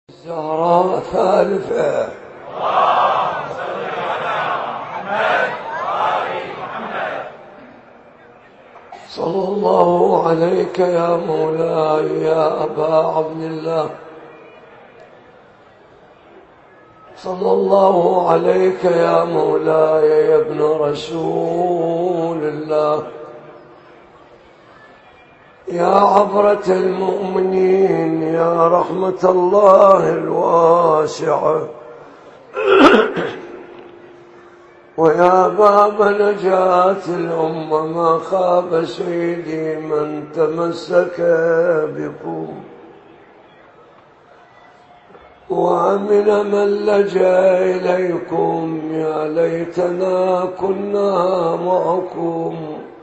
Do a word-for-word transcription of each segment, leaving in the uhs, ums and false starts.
الزهراء ثالثة. اللهم صل على محمد وآل محمد. صلى الله عليك يا مولاي يا أبا عبد الله، صلى الله عليك يا مولاي يا ابن رسول الله، يا عبرة المؤمنين، يا رحمة الله الواسعة، ويا باب نجاة الأمة. ما خاب سيدي من تمسك بكم، وأمن من لجأ إليكم. يا ليتنا كنا معكم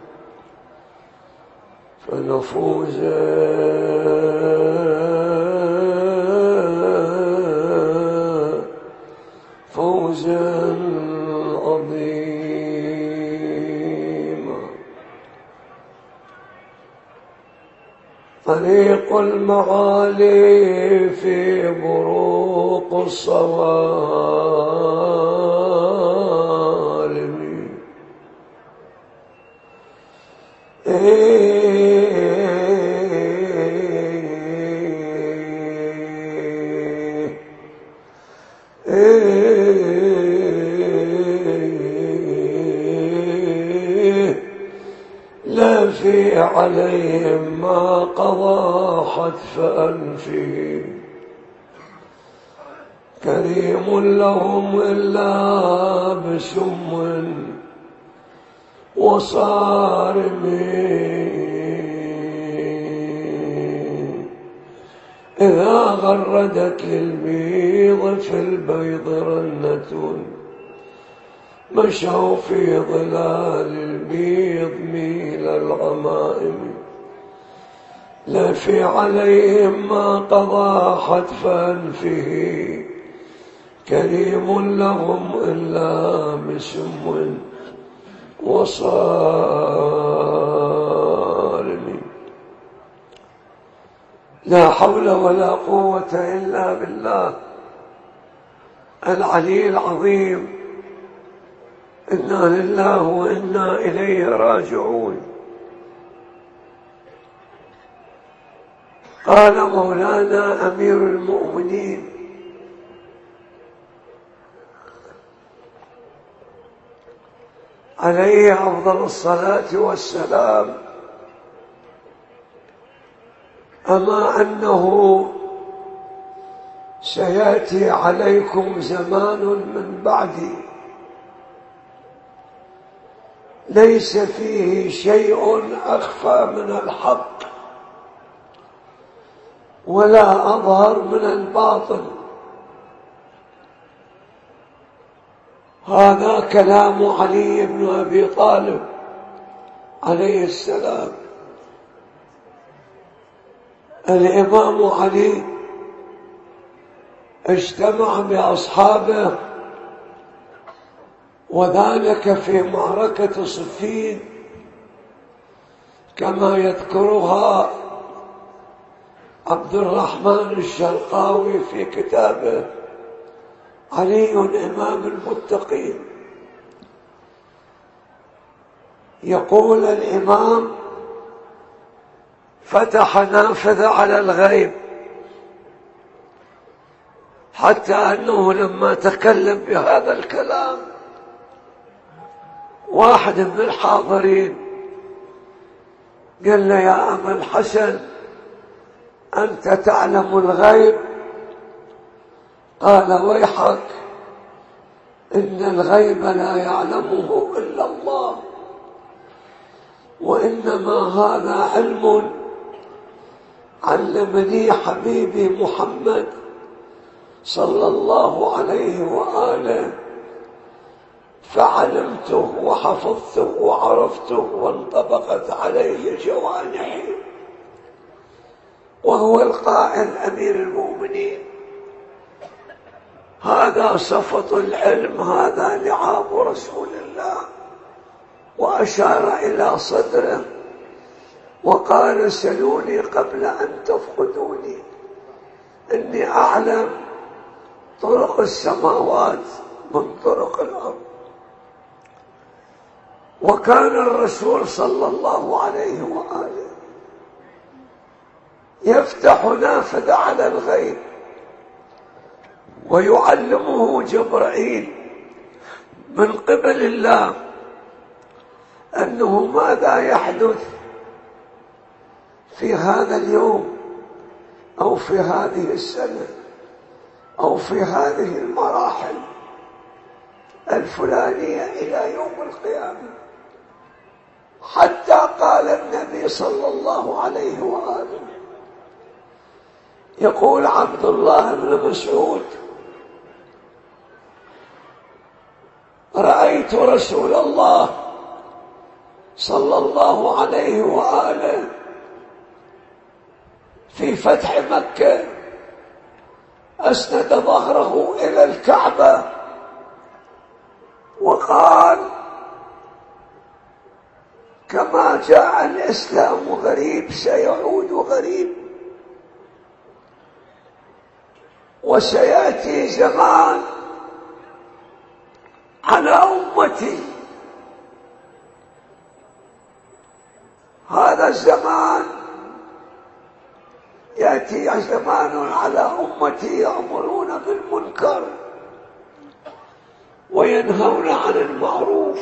فنفوز فوزا عظيما. طريق المعالي في بروق الصوالم، لا في عليهم ما قضى حتف أنفه، كريم لهم إلا بسم وصارم. إذا غردت للبيض في البيض رنة، مشوا في ظلال البيض ميل الغمائم. لا في عليهم ما قضى حتف أنفه، كريم لهم إلا بسم وصارم. لا حول ولا قوة إلا بالله العلي العظيم. إنا لله وإنا إليه راجعون. قال مولانا أمير المؤمنين عليه أفضل الصلاة والسلام: أما أنه سيأتي عليكم زمان من بعدي ليس فيه شيء أخفى من الحق ولا أظهر من الباطل. هذا كلام علي بن أبي طالب عليه السلام. الإمام علي اجتمع بأصحابه، وذلك في معركة صفين كما يذكرها عبد الرحمن الشرقاوي في كتابه علي إمام المتقين. يقول الإمام: فتح نافذة على الغيب، حتى أنه لما تكلم بهذا الكلام واحد من الحاضرين قال له: يا أبا الحسن، أنت تعلم الغيب؟ قال: ويحك، إن الغيب لا يعلمه إلا الله، وإنما هذا علم علمني حبيبي محمد صلى الله عليه وآله، فعلمته وحفظته وعرفته وانطبقت عليه جوانحي. وهو القائل أمير المؤمنين: هذا صفة العلم، هذا لعاب رسول الله. وأشار إلى صدره وقال: سلوني قبل أن تفقدوني. إني أعلم طرق السماوات من طرق الأرض. وكان الرسول صلى الله عليه وآله يفتح نافذة على الغيب ويعلمه جبرائيل من قبل الله أنه ماذا يحدث في هذا اليوم أو في هذه السنة أو في هذه المراحل الفلانية إلى يوم القيامة. حتى قال النبي صلى الله عليه وآله، يقول عبد الله بن مسعود: رأيت رسول الله صلى الله عليه وآله في فتح مكة أسند ظهره إلى الكعبة وقال: كما جاء الإسلام غريب سيعود غريب، وسيأتي زمان على أمتي، هذا الزمان يأتي زمان على أمتي يأمرون بالمنكر وينهون عن المعروف.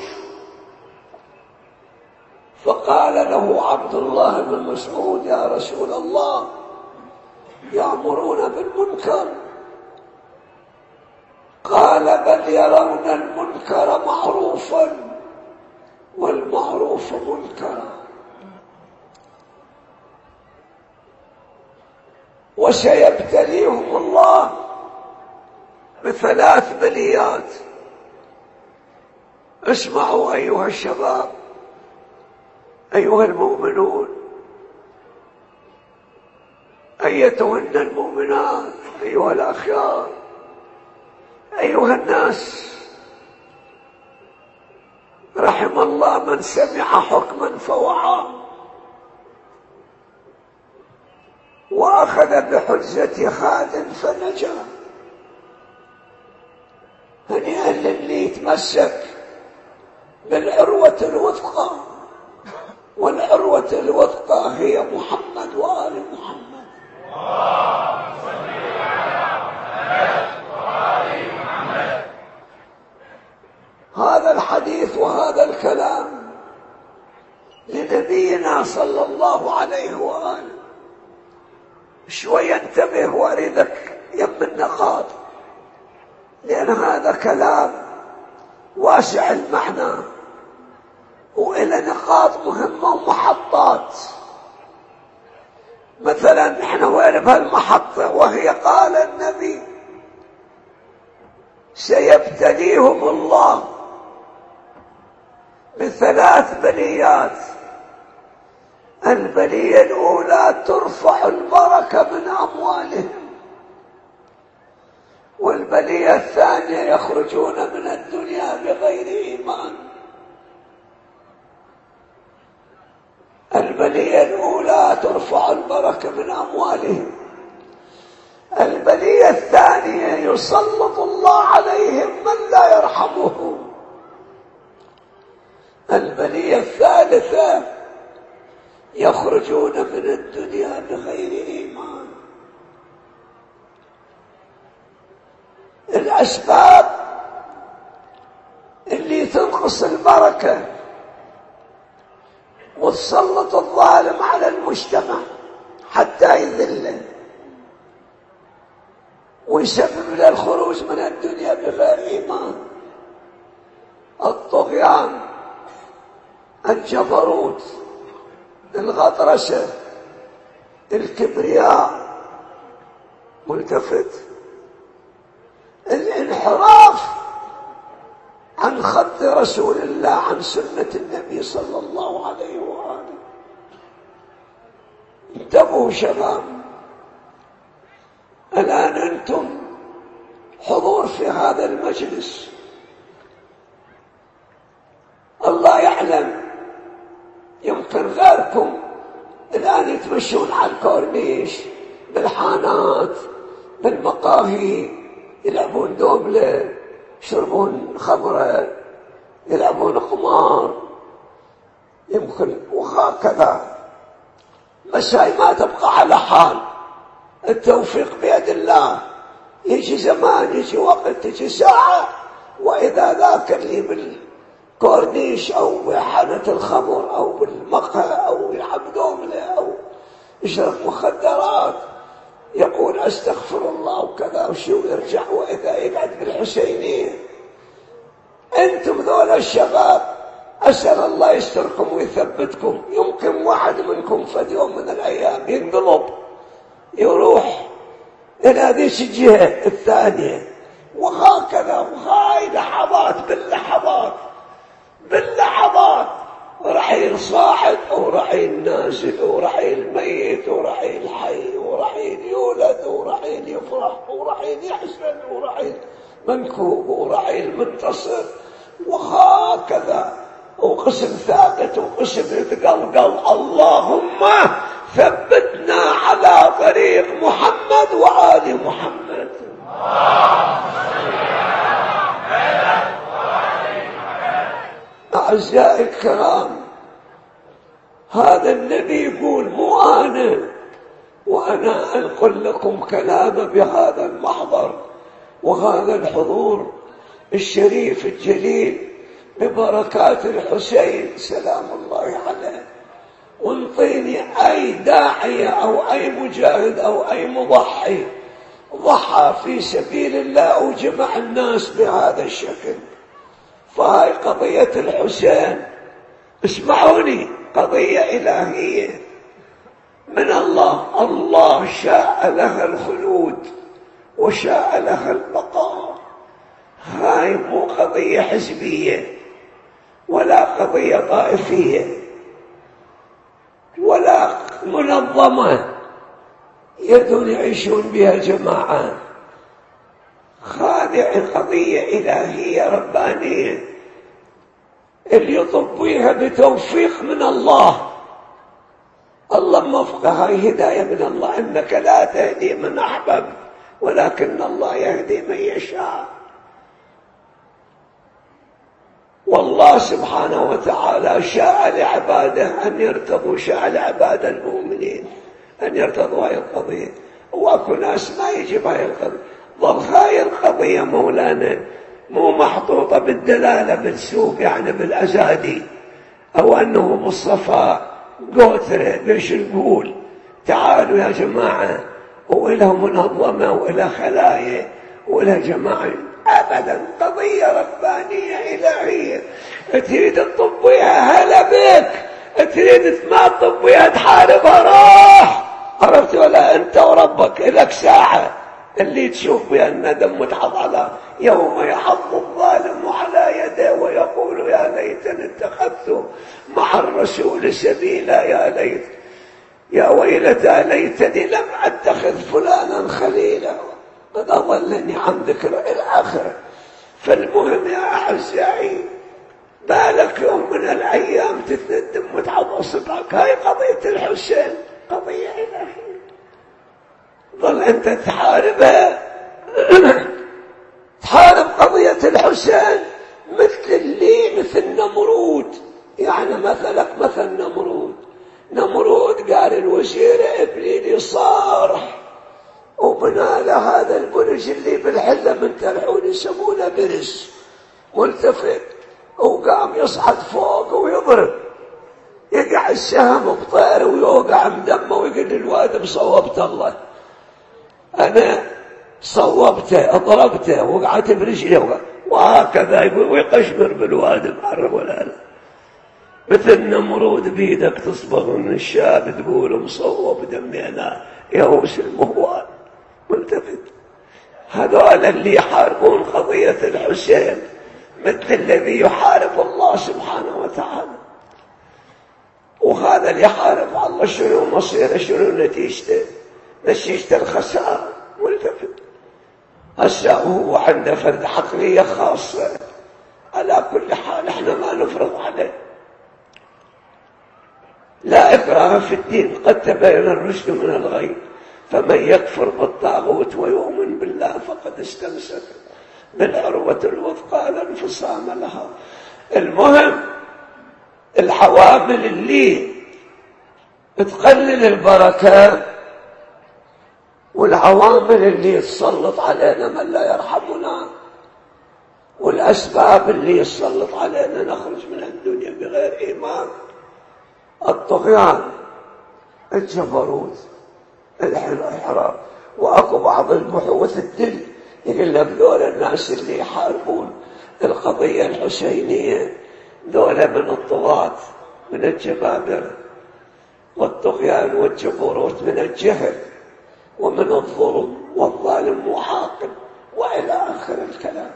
فقال له عبد الله بن مسعود: يا رسول الله، يأمرون بالمنكر؟ قال: بل يرون المنكر معروفا والمعروف منكرا. وسيبتليهم الله بثلاث بليات. اسمعوا أيها الشباب، أيها المؤمنون، أيتهن المؤمنات، أيها الأخيار، أيها الناس، رحم الله من سمع حكما فوعى وأخذ بحجة خاد فنجا. هنيئا للي يتمسك بالعروة الوثقى، والعروة الوثقى هي محمد وآل محمد. اللهم صل على محمد وآل محمد. هذا الحديث وهذا الكلام لنبينا صلى الله عليه وآله. شوي انتبه واردك يم النقاط، لأن هذا كلام واسع المعنى وإلى نقاط مهمة ومحطات. مثلا نحن وين بهالمحطة؟ وهي قال النبي: سيبتليهم الله بثلاث بليات. البلية الأولى ترفع البركة من أموالهم، والبلية الثانية يخرجون من الدنيا بغير إيمان. البلية الأولى ترفع البركة من أموالهم، البلية الثانية يسلط الله عليهم من لا يرحمهم، البلية الثالثة يخرجون من الدنيا بغير إيمان. الأسباب اللي تنقص البركة وتسلط الظالم على المجتمع حتى يذله ويسبب له الخروج من الدنيا بغير إيمان: الطغيان، الجبروت، الغطرسة، الكبرياء، ملتفت، الانحراف عن خط رسول الله، عن سنة النبي صلى الله عليه وآله. انتبهوا شباب، الآن أنتم حضور في هذا المجلس، الله يعلم يمكن غيركم الآن يتمشون على الكورنيش بالحانات بالمقاهي يلعبون دوبلة، يشربون خمرة، يلعبون قمار، يمكن وهكذا. بس هاي ما تبقى على حال، التوفيق بيد الله. يجي زمان، يجي وقت، تجي ساعة، وإذا ذاك اللي بالكورنيش أو بحانة الخمر أو بالمقهى أو يلعب دوملة أو يشرب مخدرات يقول أستغفر الله وكذا وشو يرجع، وإذا يقعد بالحسينية. أنتم ذول الشباب أسأل الله يستركم ويثبتكم. يمكن واحد منكم في يوم من الأيام ينقلب يروح إلى هذه الجهة الثانية، وهكذا. وهاي لحظات باللحظات باللحظات، رحيل صاعد ورحيل نازل ورحيل ميت ورحيل حي ورحيل يولد ورحيل يفرح ورحيل يحزن ورحيل منكوب ورحيل منتصر، وهكذا. وقسم ثابت وقسم يتقلقل. اللهم ثبتنا على طريق محمد وآل محمد. أعزائي الكرام، هذا النبي يقول مو أنا، وأنا أنقل لكم كلامه بهذا المحضر وهذا الحضور الشريف الجليل ببركات الحسين سلام الله عليه. وانطيني أي داعية أو أي مجاهد أو أي مضحي ضحى في سبيل الله وجمع الناس بهذا الشكل. فهاي قضية الحسين، اسمعوني، قضية إلهية من الله. الله شاء لها الخلود وشاء لها البقاء. هاي مو قضية حزبية ولا قضية طائفية ولا منظمة يدون يعيشون بها جماعة. هذه قضية إلهية ربانية اللي يطبيها بتوفيق من الله. الله موفق، هاي هداية من الله. إنك لا تهدي من أحبب ولكن الله يهدي من يشاء. والله سبحانه وتعالى شاء لعباده أن يرتضوا، شاء لعباد المؤمنين أن يرتضوا هاي القضية. واكو ناس ما يجب هاي القضية. ظل هاي القضية مولانا مو محطوطة بالدلالة بالسوق، يعني بالأزادي، أو أنه بالصفاء قوترة. ليش نقول تعالوا يا جماعة وإلى منظمة وإلى خلايا وإلى جماعة؟ أبدا، قضية ربانية إلهية. تريد تطبيها هلا بك، تريد ما تطبيها تحاربها راح. عرفت ولا؟ أنت وربك لك ساعة اللي تشوف بها الندم متحض على يوم يحض الظالم على يده ويقول يا ليتني اتخذت مع الرسول سبيلا، يا ليت يا ويلتى ليتني لم أتخذ فلانا خليلا قد أضلني عن ذكر الآخرة. فالمهم يا أعزائي، بالك يوم من الأيام تتندم وتعض صدرك. هاي قضية الحسين قضية إلهية. ظل أنت تحاربها تحارب قضية الحسين مثل اللي مثل نمرود. يعني مثلك مثل نمرود. نمرود قال الوزير إبليلي صارح وبنى له هذا البرج اللي بالحلة من تلحون يسمونه برز ملتفت، وقام يصعد فوق ويضرب، يقع السهم بطير ويوقع مدمه ويقول الوادم صوبت الله، أنا صوبته ضربته وقعت برجلي، وهكذا يقول ويقشمر بالوادم. عرب ولا لا؟ مثل نمرود بيدك تصبغ من الشاب تقول مصوب دمي أنا يهوس المهوال ملتفت. هذول اللي يحاربون قضية الحسين مثل الذي يحارب الله سبحانه وتعالى. وهذا اللي يحارب الله شنو مصيره، شنو نتيجته؟ نتيجة الخسارة ملتفت. هسه هو عنده فرد عقلية خاصة. على كل حال احنا ما نفرض عليه، لا إكراه في الدين، قد تبين الرشد من الغي. فمن يكفر بالطاغوت ويؤمن بالله فقد استمسك بالعروة الوثقى لا انفصام لها. المهم العوامل اللي تقلل البركة والعوامل اللي تسلط علينا من لا يرحمنا والأسباب اللي يسلط علينا نخرج من الدنيا بغير إيمان: الطغيان، الجبروت، الانحراف. وأكو بعض البحوث الدل يقول لك ذول الناس اللي يحاربون القضية الحسينية ذولا من الطغاة، من الجبابرة، والطغيان والجبروت من الجهل ومن الظلم، والظالم محاكم، وإلى آخر الكلام.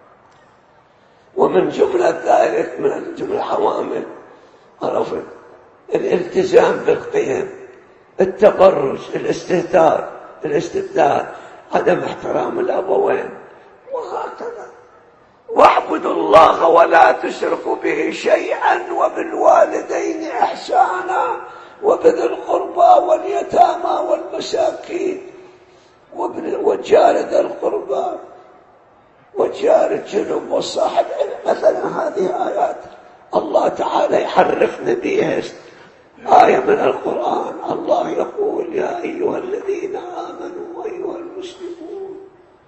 ومن جملة ذلك، من جملة عوامل عرفت الالتزام بالقيم، التبرج، الاستهتار، الاستبداد، عدم احترام الأبوين، وهكذا. واعبدوا الله ولا تشركوا به شيئا وبالوالدين إحسانا وبذي القربى واليتامى والمساكين والجار ذي القربى والجار الجنب والصاحب. مثلا هذه آيات الله تعالى يحرفنا بها. آية من القرآن الله يقول: يا أيها الذين آمنوا أيها المسلمون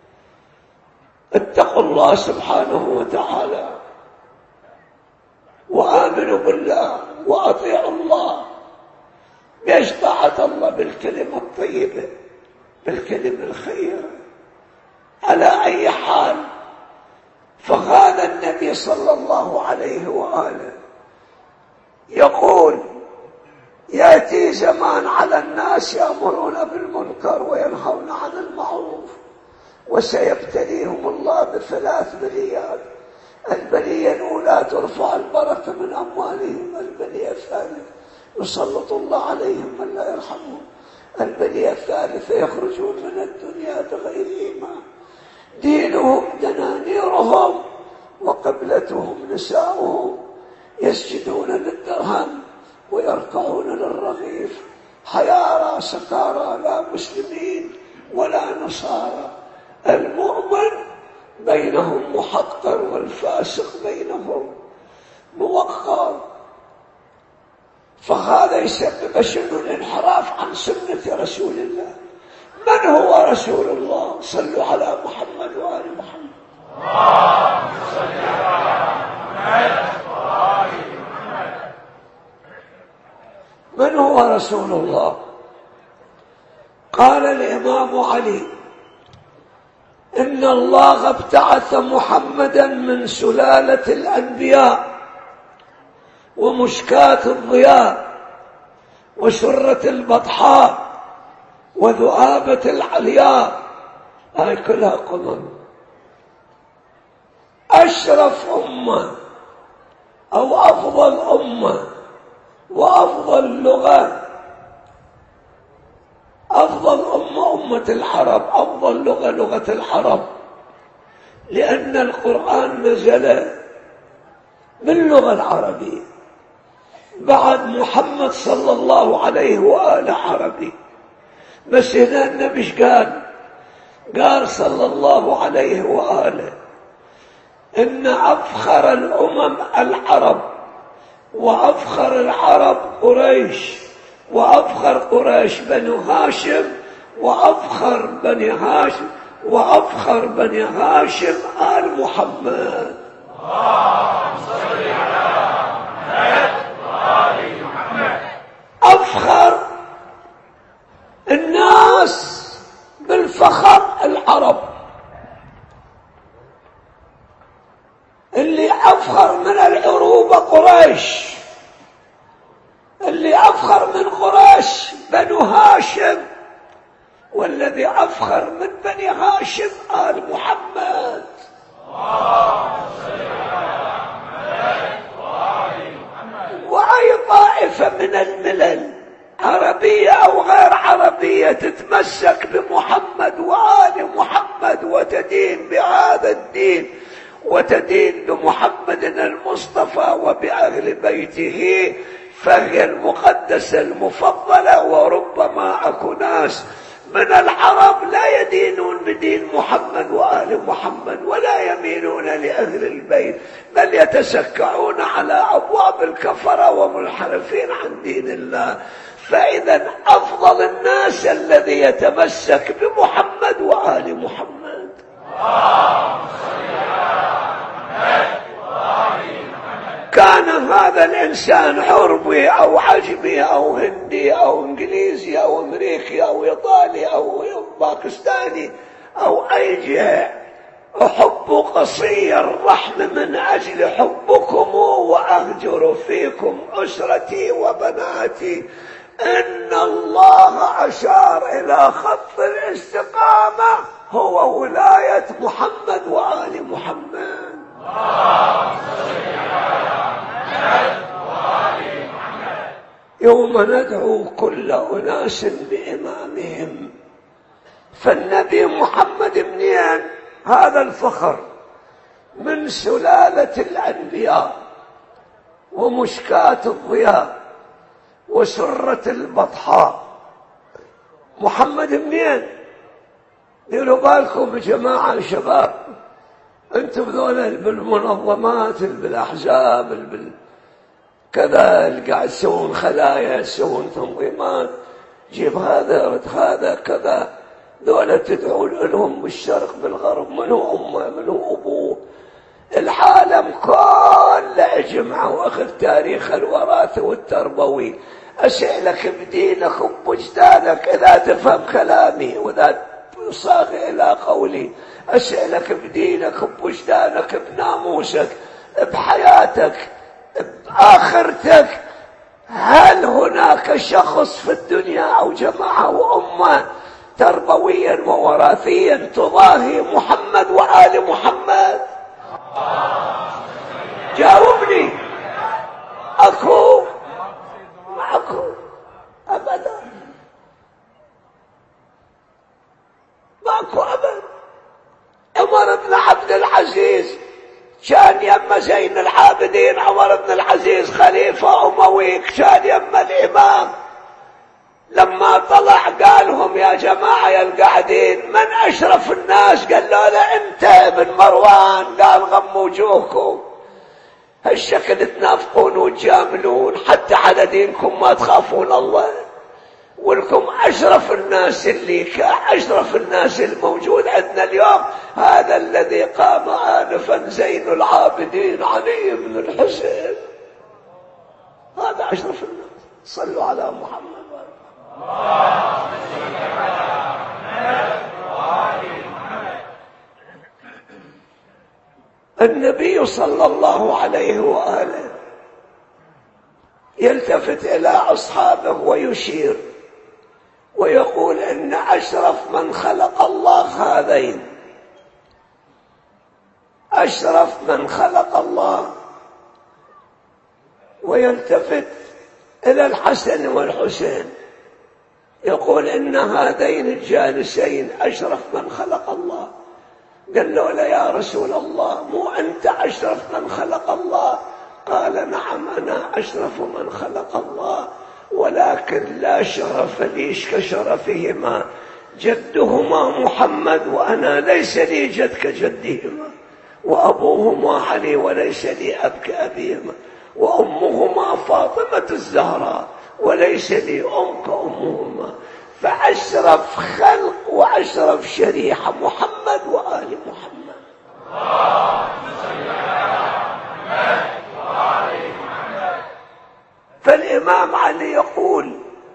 اتقوا الله سبحانه وتعالى وآمنوا بالله وأطيعوا الله. ليش طاعة الله؟ بالكلمة الطيبة، بالكلمة الخيرة، على أي حال. فهذا النبي صلى الله عليه وآله يقول: يأتي زمان على الناس يأمرون بالمنكر وينهون عن المعروف وسيبتليهم الله بثلاث بليات. البلية الأولى ترفع البركة من أموالهم، البلية الثانية يسلط الله عليهم من لا يرحمهم، البلية الثالثة يخرجون من الدنيا بغير إيمان، دينهم دنانيرهم وقبلتهم نساؤهم، يسجدون للدرهم ويركعون للرغيف، حيارى سكارى لا مسلمين ولا نصارى. المؤمن بينهم محقر والفاسق بينهم موقر. فهذا يسبب شنو؟ الانحراف عن سنة رسول الله. من هو رسول الله؟ صلوا على محمد وآل محمد. اللهم صل على محمد وآل محمد. من هو رسول الله؟ قال الإمام علي: إن الله ابتعث محمدا من سلالة الأنبياء ومشكاة الضياء وسرة البطحاء وذؤابة العلياء. هاي كلها قمم. أشرف أمة أو أفضل أمة وأفضل لغة، أفضل أمة أمة العرب، أفضل لغة لغة العرب، لأن القرآن نزل باللغة العربية. بعد محمد صلى الله عليه وآله عربي، بس هنا النبي قال قال صلى الله عليه وآله: إن أفخر الأمم العرب، وأفخر العرب قريش، وأفخر قريش بنو هاشم، وأفخر بني هاشم وأفخر بني هاشم آل محمد. اللهم صل على محمد وآل محمد. أفخر الناس بالفخر العرب، اللي أفخر من العروبة قريش، اللي أفخر من قريش بنو هاشم، والذي أفخر من بني هاشم آل محمد. اللهم صل على محمد وآل محمد. وأي طائفة من الملل عربية أو غير عربية تتمسك بمحمد وآل محمد وتدين بهذا الدين وتدين بمحمد المصطفى وبأهل بيته، فهي المقدسة المفضلة. وربما أكو ناس من العرب لا يدينون بدين محمد وآل محمد ولا يميلون لأهل البيت، بل يتسكعون على أبواب الكفرة ومنحرفين عن دين الله. فإذا أفضل الناس الذي يتمسك بمحمد وآل محمد. كان هذا الإنسان عربي أو عجمي أو هندي أو إنجليزي أو أمريكي أو إيطالي أو باكستاني أو أي جهة، أحب قصي الرحم من أجل حبكم وأهجر فيكم أسرتي وبناتي. إن الله أشار إلى خط الاستقامة هو ولاية محمد وآل محمد. يوم ندعو كل أناس بإمامهم. فالنبي محمد منين؟ هذا الفخر من سلالة الأنبياء ومشكاة الضياء وسرة البطحاء. محمد منين؟ ديروا بالكم يا جماعة شباب، انتم ذولا بالمنظمات بالاحزاب بال كذا اللي قاعد تسوون خلايا تسوون تنظيمات، جيب هذا رد هذا كذا، ذولا تدعون لهم بالشرق بالغرب، من هو امه من هو ابوه. العالم كله اجمع واخذ تاريخ الوراثه والتربوي. اسالك بدينك وبوجدانك اذا تفهم كلامي واذا تصاغ الى قولي، أسألك بدينك بوجدانك بناموسك بحياتك بآخرتك، هل هناك شخص في الدنيا أو جماعة وأمة تربويا ووراثيا تضاهي محمد وآل محمد؟ جاوبني. أكو معكو أبدا، ماكو أبدا. عمر بن عبد العزيز كان يم زين العابدين، عمر بن العزيز خليفة أموي كان يم الإمام. لما طلع قالهم يا جماعة يا القاعدين من أشرف الناس؟ قال له لا أنت ابن مروان. قال غموا وجوهكم، هالشكل تنافقون وتجاملون حتى على دينكم ما تخافون الله، ولكم أشرف الناس اللي أشرف الناس الموجود عندنا اليوم هذا الذي قام آنفا زين العابدين علي بن الحسين، هذا أشرف الناس. صلوا على محمد. النبي صلى الله عليه وآله يلتفت إلى أصحابه ويشير ويقول إن أشرف من خلق الله هذين، أشرف من خلق الله. ويلتفت إلى الحسن والحسين يقول إن هذين الجالسين أشرف من خلق الله. قال له لا يا رسول الله، مو أنت أشرف من خلق الله؟ قال نعم أنا أشرف من خلق الله، ولكن لا شرف لي كشرفهما، جدهما محمد وأنا ليس لي جد كجدهما، وأبوهما علي وليس لي أب كأبيهما، وأمهما فاطمة الزهراء وليس لي أم كأمهما. فأشرف خلق وأشرف شريحة محمد وآل محمد. فالإمام علي يقول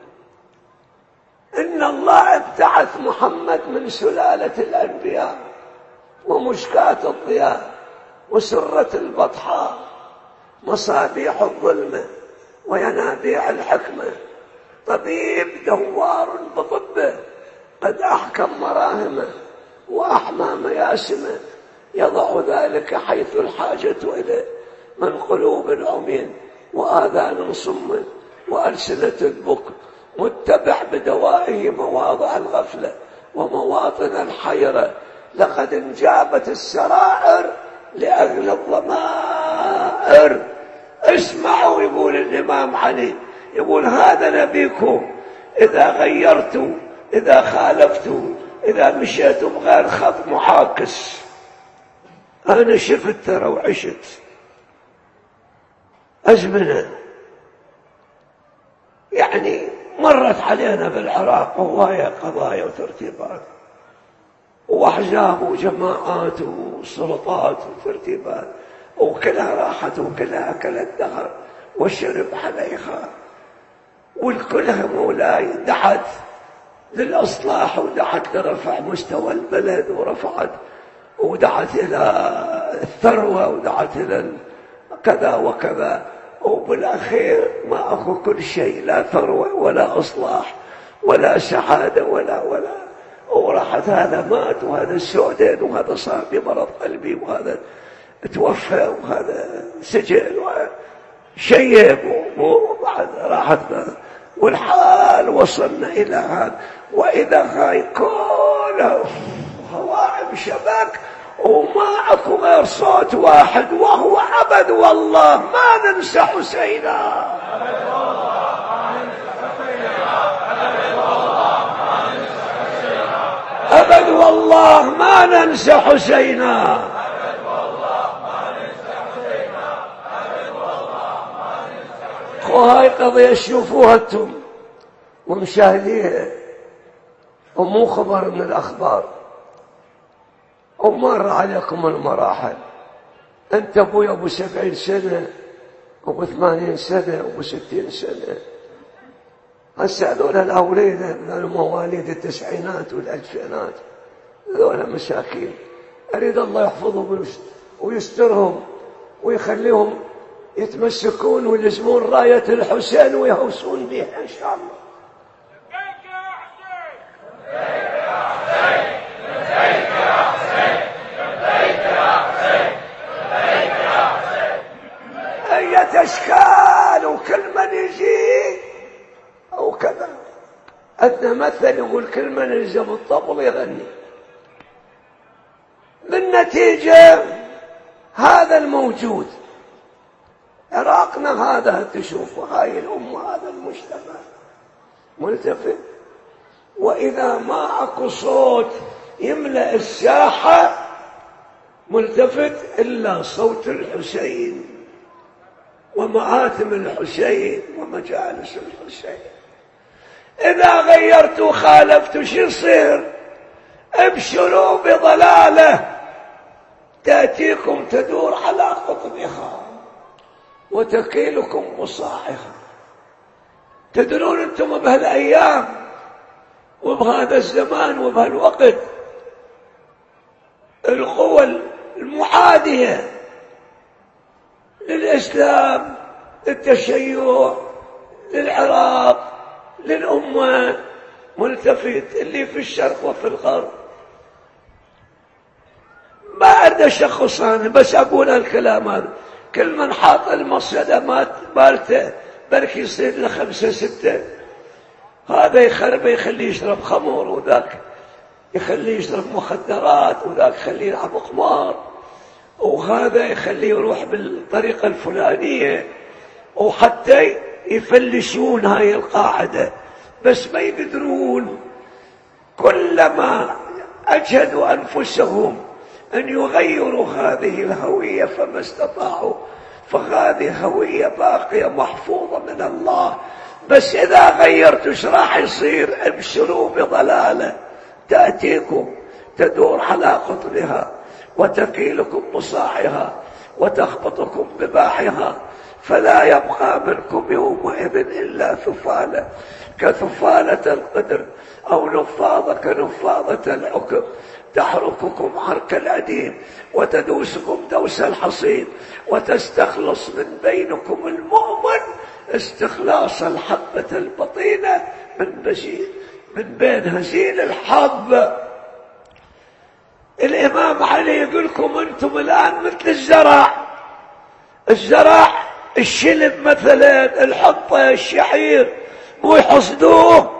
إن الله ابتعث محمد من سلالة الأنبياء ومشكاة الضياء وسرة البطحاء، مصابيح الظلمة وينابيع الحكمة، طبيب دوار بطبه قد أحكم مراهمه وأحمى مياسمه، يضع ذلك حيث الحاجة إليه من قلوب عمي وآذان صم وألسنة البكر، متبع بدوائه مواضع الغفلة ومواطن الحيرة. لقد انجابت السرائر لأجل الضمائر. اسمعوا، يقول الإمام علي، يقول هذا نبيكم إذا غيرت إذا خالفتوا، إذا مشيتم غير خط معاكس. أنا شفت ترى وعشت أزمنة يعني مرت علينا بالعراق هواية قضايا وترتيبات وأحزاب وجماعات وسلطات وترتيبات، وكلها راحت وكلها أكلت دهر والشرب عليها، والكلها مولاي دعت للإصلاح ودعت لرفع مستوى البلد ورفعت ودعت إلى الثروة ودعت إلى كذا وكذا، وبالأخير ما أخو كل شيء، لا ثروة ولا إصلاح ولا سعادة ولا ولا وراحت هذا مات وهذا السودان وهذا صار بمرض قلبي وهذا توفى وهذا سجل وشيب وبعد راحت، والحال وصلنا إلى هذا. وإذا هاي كلها هواعم شبك ومعكم غير صوت واحد وهو أبد والله ما ننسى حسينا، أبد والله ما ننسى حسينا، وهاي قضية تشوفوها انتم ومشاهديها ومو خبر من الأخبار، ومر عليكم المراحل. أنت أبوي أبو سبعين سنة وأبو ثمانين سنة وأبو ستين سنة، هسه هذول الأولين من مواليد التسعينات والألفينات هذول مساكين، أريد الله يحفظهم ويسترهم ويخليهم يتمسكون ويلزمون راية الحسين ويهوسون بها إن شاء الله. أية أشكال وكل من يجي أو كذا أدنى مثل يقول كل من يلزم الطبل يغني. بالنتيجة هذا الموجود عراقنا هذا تشوفوا هاي الأمة هذا المجتمع ملتفت، وإذا ما أكو صوت يملأ الساحة ملتفت إلا صوت الحسين ومآتم الحسين ومجالس الحسين. إذا غيرت وخالفت شو يصير؟ ابشروا بضلاله تأتيكم تدور على قطبها وتكيلكم مصاعها. تدرون أنتم بهالأيام وبهذا الزمان وبهالوقت القوى المعادية للإسلام للتشيع للعراق للأمة ملتفت اللي في الشرق وفي الغرب. ما أريد أشخص أنا بس أقول الكلام هذا، كل من حاط المصدمات مالته بركي يصير له خمسة ستة، هذا يخرب يخليه يشرب خمر وذاك يخليه يشرب مخدرات وذاك يخليه يلعب قمار وهذا يخليه يروح بالطريقة الفلانية، وحتى يفلشون هاي القاعدة بس ما يقدرون. كلما أجهدوا أنفسهم أن يغيروا هذه الهوية فما استطاعوا، فهذه هوية باقية محفوظة من الله. بس إذا غيرت ايش راح يصير؟ ابشروا بضلالة تأتيكم تدور على قطرها وتكيلكم مصاعها وتخبطكم بباحها، فلا يبقى منكم يومئذ إلا ثفالة كثفالة القدر أو نفاضة كنفاضة العكب، تحرككم حرك العديم وتدوسكم دوس الحصيد، وتستخلص من بينكم المؤمن استخلاص الحبة البطينة من بزيل من بين هزيل الحب. الإمام علي يقول لكم أنتم الآن مثل الزرع، الزرع الشلب مثلا الحطة الشعير مو يحصدوه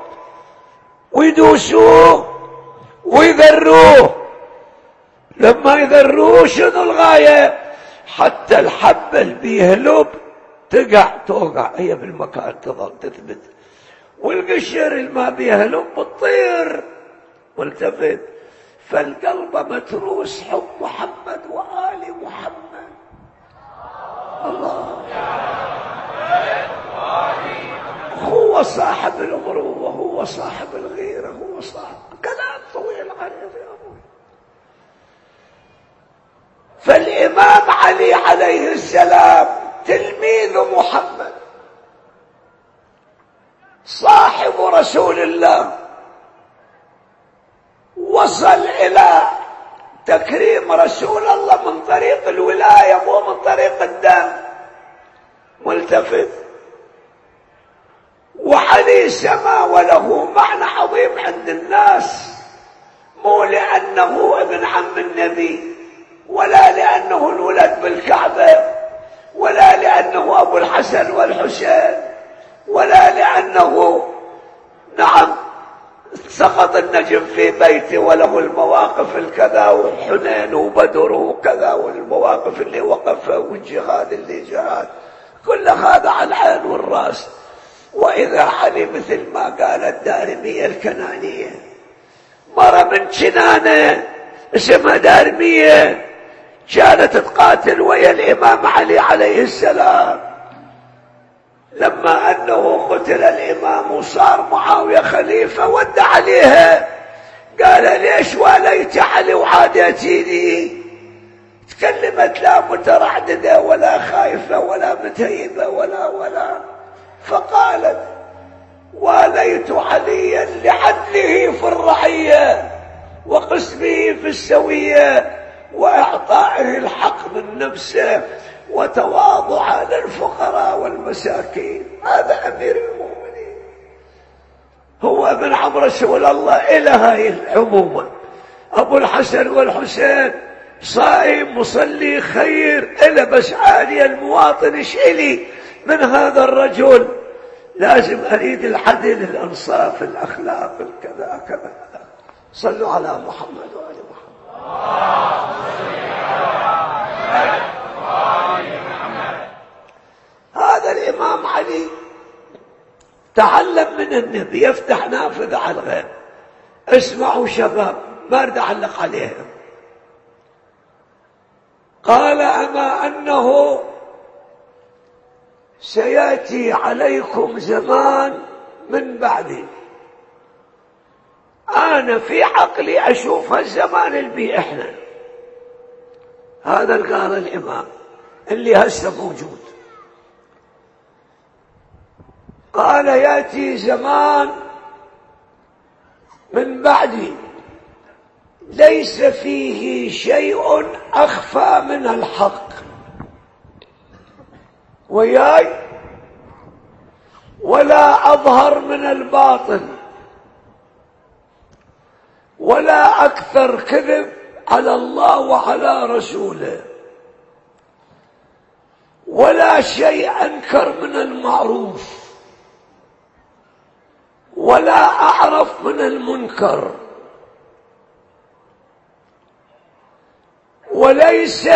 ويدوسوه ويذروه، لما يذروه شنو الغاية؟ حتى الحبة اللي بيهلب تقع توقع هي بالمكان تظل تثبت، والقشر الما بيهلم بتطير. والتفت فالقلب متروس حب محمد وآل محمد. الله، هو صاحب الغروة، هو صاحب الغيرة، هو صاحب كلام طويل عريض يا أبوي. فالإمام علي عليه السلام تلميذ محمد، صاحب رسول الله، وصل إلى تكريم رسول الله من طريق الولاية مو من طريق الدم. ملتفت، وعلي سما وله معنى عظيم عند الناس، مو لأنه ابن عم النبي، ولا لأنه الولد بالكعبة، ولا لأنه أبو الحسن والحسين، ولا لأنه نعم سقط النجم في بيته وله المواقف الكذا وحنين وبدر وكذا والمواقف اللي وقفها والجهاد اللي جهاد، كل هذا على العين والراس. وإذا علي مثل ما قالت دارمية الكنانية، مرة من كنانة اسمها دارمية كانت تقاتل ويا الإمام علي عليه السلام. لما أنه قتل الإمام وصار معاوية خليفة ود عليها، قال ليش واليت علي وعادتيني؟ تكلمت لا مترددة ولا خايفة ولا متهيبة ولا ولا فقالت واليت عليا لعدله في الرعية وقسمه في السوية وإعطائه الحق من نفسه وتواضع للفقراء والمساكين. هذا أمير المؤمنين، هو ابن عم رسول الله. إلى هاي العمومة أبو الحسن والحسين صائم مصلي خير إلى، بس عالي المواطن شئلي من هذا الرجل، لازم أريد العدل الأنصاف الأخلاق الكذا كذا. صلوا على محمد وآل محمد. هذا الإمام علي تعلم من النبي، يفتح نافذة على الغيب. اسمعوا شباب، ما أريد أعلق عليهم. قال أما أنه سيأتي عليكم زمان من بعدي، أنا في عقلي أشوف هالزمان اللي بيه إحنا. هذا قال الإمام اللي هسه موجود. قال يأتي زمان من بعدي ليس فيه شيء أخفى من الحق، وياي، ولا أظهر من الباطل، ولا أكثر كذب على الله وعلى رسوله، ولا شيء أنكر من المعروف، ولا أعرف من المنكر، وليس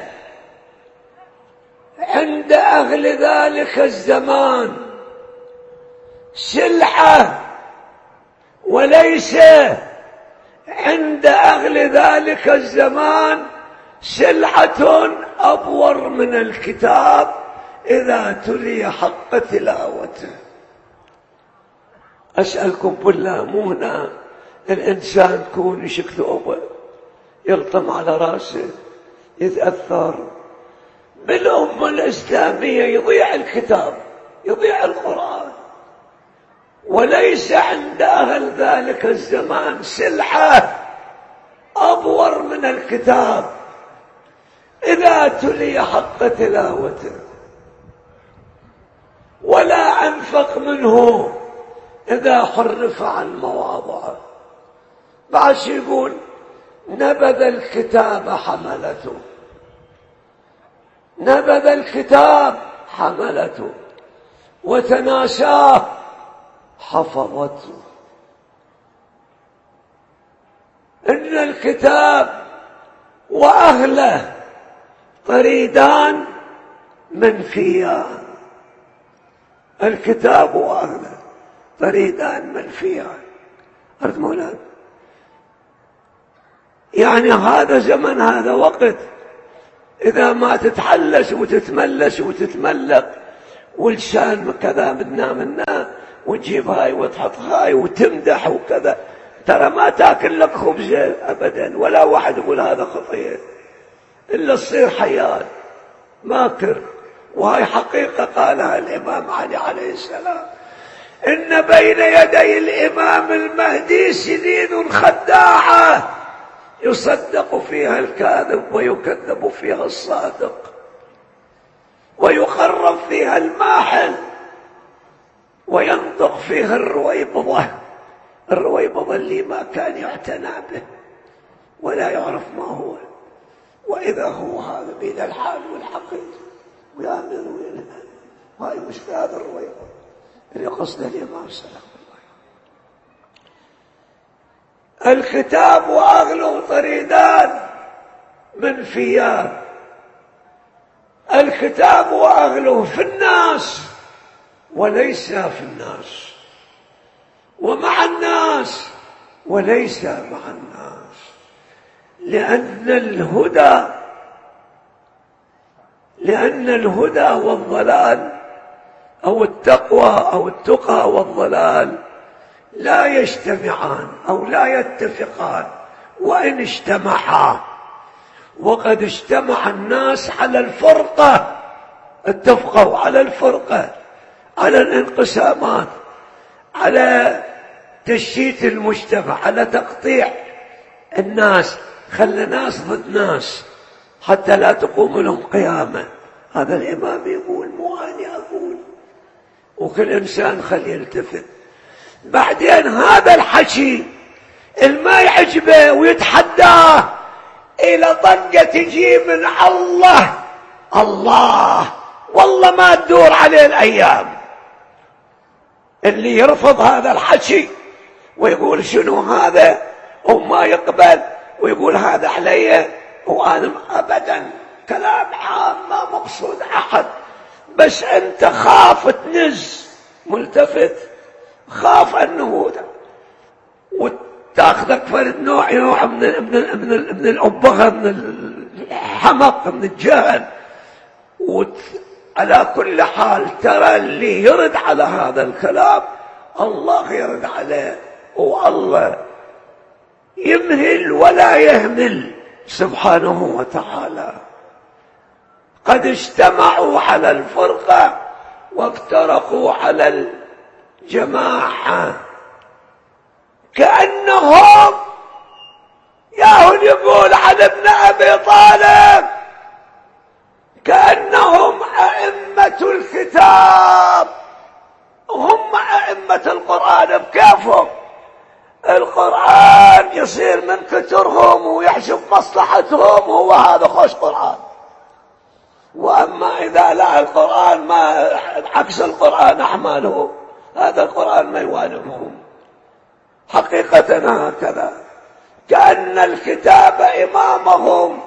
عند أهل ذلك الزمان سلعة، وليس عند أهل ذلك الزمان سلعة أبور من الكتاب إذا تلي حق تلاوته. أسألكم بالله، مو هنا الإنسان كون يشكله يغطم على راسه يتأثر؟ بالأمة الإسلامية يضيع الكتاب، يضيع القرآن، وليس عند أهل ذلك الزمان سلعة أبور من الكتاب إذا تلي حق تلاوته، ولا أنفق منه إذا حرف عن مواضعه. بعد شي يقول نبذ الكتاب حملته، نبذ الكتاب حملته، وتناساه حفظته. إن الكتاب وأهله طريدان منفيان، الكتاب وأهله. طريدان منفيان. أرد مولانا يعني هذا زمن، هذا وقت، إذا ما تتحلش وتتملش وتتملق والشان كذا بدنا منا وتجيب هاي وتحط هاي وتمدح وكذا، ترى ما تاكل لك خبزة أبدا، ولا واحد يقول هذا خطير إلا تصير حيان ماكر. وهي حقيقة قالها الإمام علي عليه السلام: إن بين يدي الإمام المهدي سنين خداعة يصدق فيها الكاذب ويكذب فيها الصادق، ويقرب فيها الماحل وينطق فيها الرويبضة. الرويبضة اللي ما كان يعتنى به ولا يعرف ما هو، وإذا هو هذا بين الحال والحقيقة ويأمن وينهى. هاي مش هذا الرويبضة اللي قصد الإمام سلام الله. الكتاب وأغلو طريدان منفيان. الكتاب وأغلو في الناس وليس في الناس، ومع الناس وليس مع الناس، لأن الهدى لأن الهدى والضلال أو التقوى أو التقى والضلال لا يجتمعان أو لا يتفقان، وإن اجتمعا. وقد اجتمع الناس على الفرقة، اتفقوا على الفرقة، على الانقسامات، على تشتيت المجتمع، على تقطيع الناس، خلى ناس ضد ناس حتى لا تقوم لهم قيامة. هذا الإمام يقول، مو أنا أقول، وكل إنسان خليه يلتفت. بعدين هذا الحكي الما يعجبه ويتحداه إلى طنقة تجي من الله، الله والله ما تدور عليه الأيام. اللي يرفض هذا الحكي ويقول شنو هذا وما يقبل ويقول هذا علي وأنا أبدا، كلام عام ما مقصود أحد، بس أنت خاف تنز ملتفت، خاف أنه وتأخذك فرد نوع نوع من من من من الأبغة، من الحمق، من الجهل. وعلى كل حال ترى اللي يرد على هذا الكلام الله يرد عليه، والله يمهل ولا يهمل سبحانه وتعالى. قد اجتمعوا على الفرقة وافترقوا على الجماعة، كأنهم ياهو يقول عن ابن أبي طالب كأنهم أئمة الكتاب، هم أئمة القرآن بكيفهم. القرآن يصير من كترهم ويحسب مصلحتهم، هو هذا خوش قرآن. وأما إذا لا القرآن ما عكس القرآن أحماله، هذا القرآن ما يوالمهم. حقيقة هكذا، كأن الكتاب إمامهم،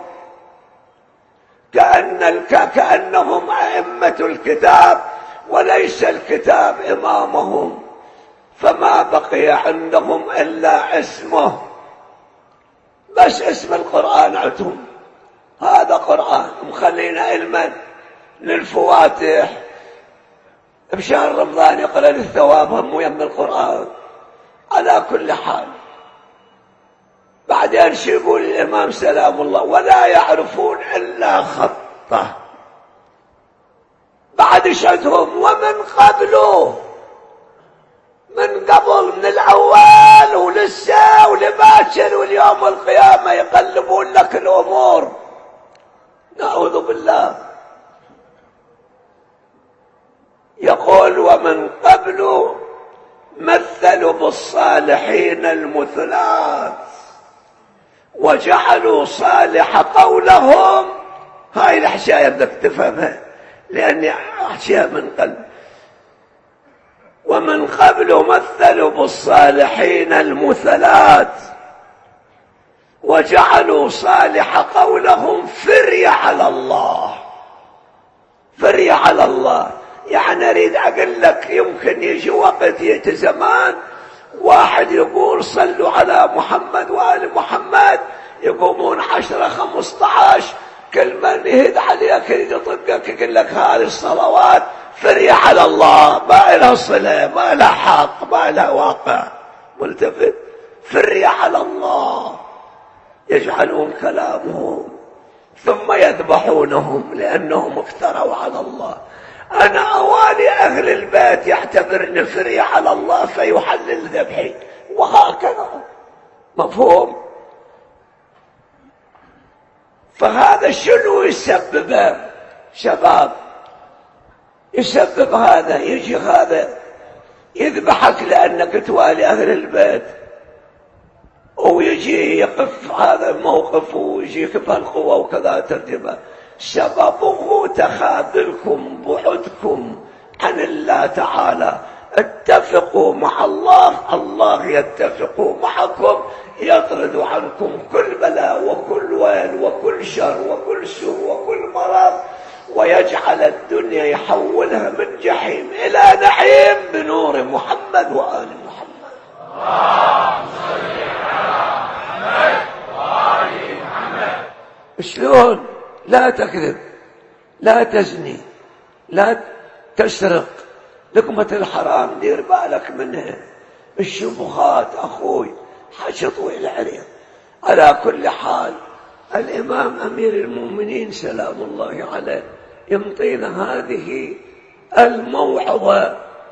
كأن الك... كأنهم أئمة الكتاب وليس الكتاب إمامهم، فما بقي عندهم إلا اسمه، بس اسم القرآن عندهم. هذا قرآن مخلينا علما للفواتح بشهر رمضان يقرأ للثواب هم ويم القرآن. على كل حال بعدين شو يقول الإمام سلام الله؟ ولا يعرفون إلا خطه. بعد شدهم ومن قبله، من قبل، من الأول ولسه ولباشر واليوم القيامة يقلبون لك الأمور، نعوذ بالله. يقول ومن قبله مثلوا بالصالحين المثلات وجعلوا صالح قولهم. هاي الحشاية بدك تفهمها لأني أحشيها من قلب. ومن قبل مثلوا بالصالحين المثلات وجعلوا صالح قولهم فرية على الله. فرية على الله يعني أريد أقول لك يمكن يجي وقت يأتي زمان واحد يقول صلوا على محمد وآل محمد، يقومون عشرة خمسة عشر كل من يهد عليك يطقك يقول لك هذه الصلوات فرية على الله، ما لها صلة، ما لها حق، ما لها واقع، ملتفت، فرية على الله. يجعلون كلامهم ثم يذبحونهم لأنهم افتروا على الله. أنا أوالي أهل البيت يعتبرني فرية على الله فيحلل ذبحي، وهكذا. مفهوم؟ فهذا شنو يسببه شباب؟ يسبب هذا، يجي هذا يذبحك لأنك توالي أهل البيت، ويجي يقف هذا الموقف ويجيك بهالقوة وكذا ترتيبه، سببه تخاذلكم بعدكم عن الله تعالى. اتفقوا مع الله، الله يتفق معكم، يطرد عنكم كل بلاء وكل ويل وكل شر وكل سوء وكل مرض، ويجعل الدنيا يحولها من جحيم إلى نعيم بنور محمد وآل محمد. اللهم صل على محمد وآل محمد. شلون؟ لا تكذب، لا تزني، لا تسرق، لقمة الحرام دير بالك منها، الشبهات أخوي حاجة طويلة عليه. على كل حال الإمام أمير المؤمنين سلام الله عليه يمطينا هذه الموعظة،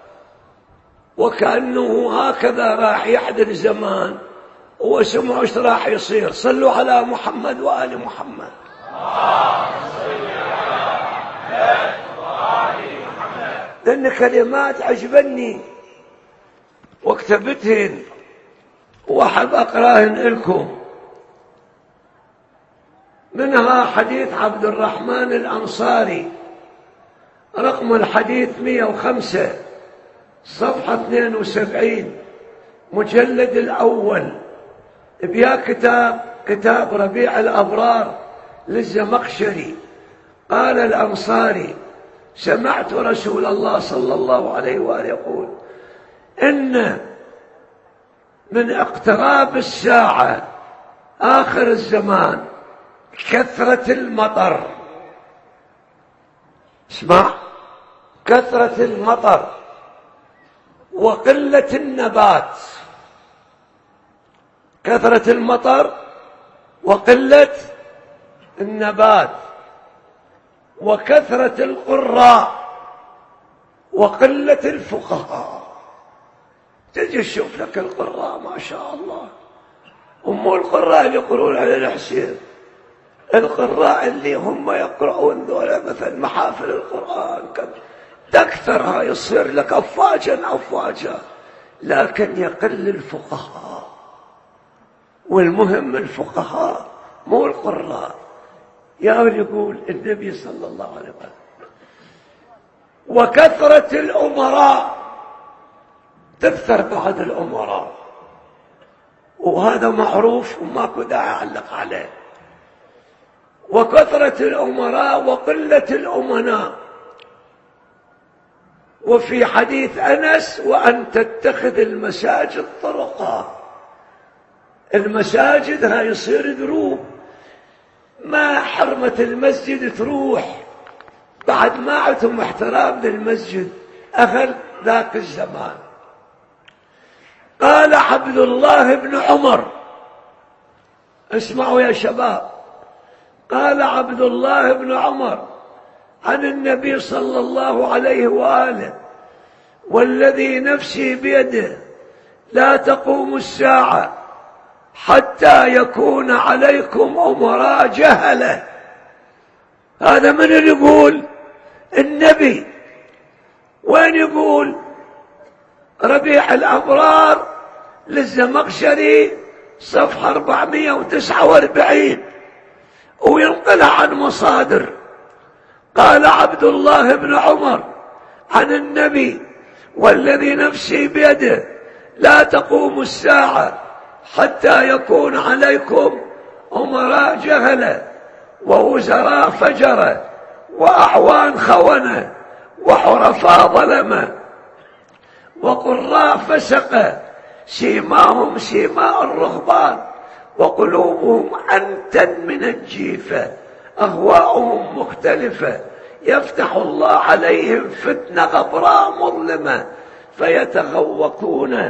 وكأنه هكذا راح يحضر زمان وسمعوا ايش راح يصير. صلوا على محمد وآل محمد. لأن كلمات عجبني واكتبتهن وأحب أقراهن لكم. منها حديث عبد الرحمن الأنصاري، رقم الحديث مئة وخمسة، صفحة اثنين وسبعين، مجلد الأول، بيا كتاب كتاب ربيع الأبرار للزمخشري. قال الأنصاري: سمعت رسول الله صلى الله عليه وآله يقول: إن من اقتراب الساعة آخر الزمان كثرة المطر. اسمع، كثرة المطر وقلة النبات. كثرة المطر وقلة النبات وكثرة القراء وقلة الفقهاء. تجي تشوف لك القراء ما شاء الله، هم القراء اللي يقرون على الحسين، القراء اللي هم يقرؤون ذولا مثل محافل القرآن تكثرها يصير لك أفواجا أفواجا، لكن يقل الفقهاء. والمهم الفقهاء مو القراء. يا يقول النبي صلى الله عليه وسلم: وكثرة الأمراء، تكثر بعد الأمراء، وهذا معروف وماكو داعي أعلق عليه. وكثرة الأمراء وقلة الأمناء. وفي حديث أنس: وأن تتخذ المساجد طرقا. المساجد هاي يصير دروب، ما حرمة المسجد تروح بعد ما عندهم احترام للمسجد أهل ذاك الزمان. قال عبد الله بن عمر، اسمعوا يا شباب، قال عبد الله بن عمر عن النبي صلى الله عليه وآله: والذي نفسي بيده لا تقوم الساعة حتى يكون عليكم أمراء جهلة. هذا من اللي يقول؟ النبي. وين يقول؟ ربيع الأبرار للزمخشري، صفحة أربعمئة وتسعة وأربعين، وينقلها عن مصادر. قال عبد الله بن عمر عن النبي: والذي نفسي بيده لا تقوم الساعة حتى يكون عليكم أمراء جهلة ووزراء فجرة وأعوان خونة وحرفاء ظلمة وقراء فسقة سيماهم سيماء الرهبان وقلوبهم عنتا من الجيفة أهواؤهم مختلفة يفتح الله عليهم فتنة غبراء مظلمة فيتغوقون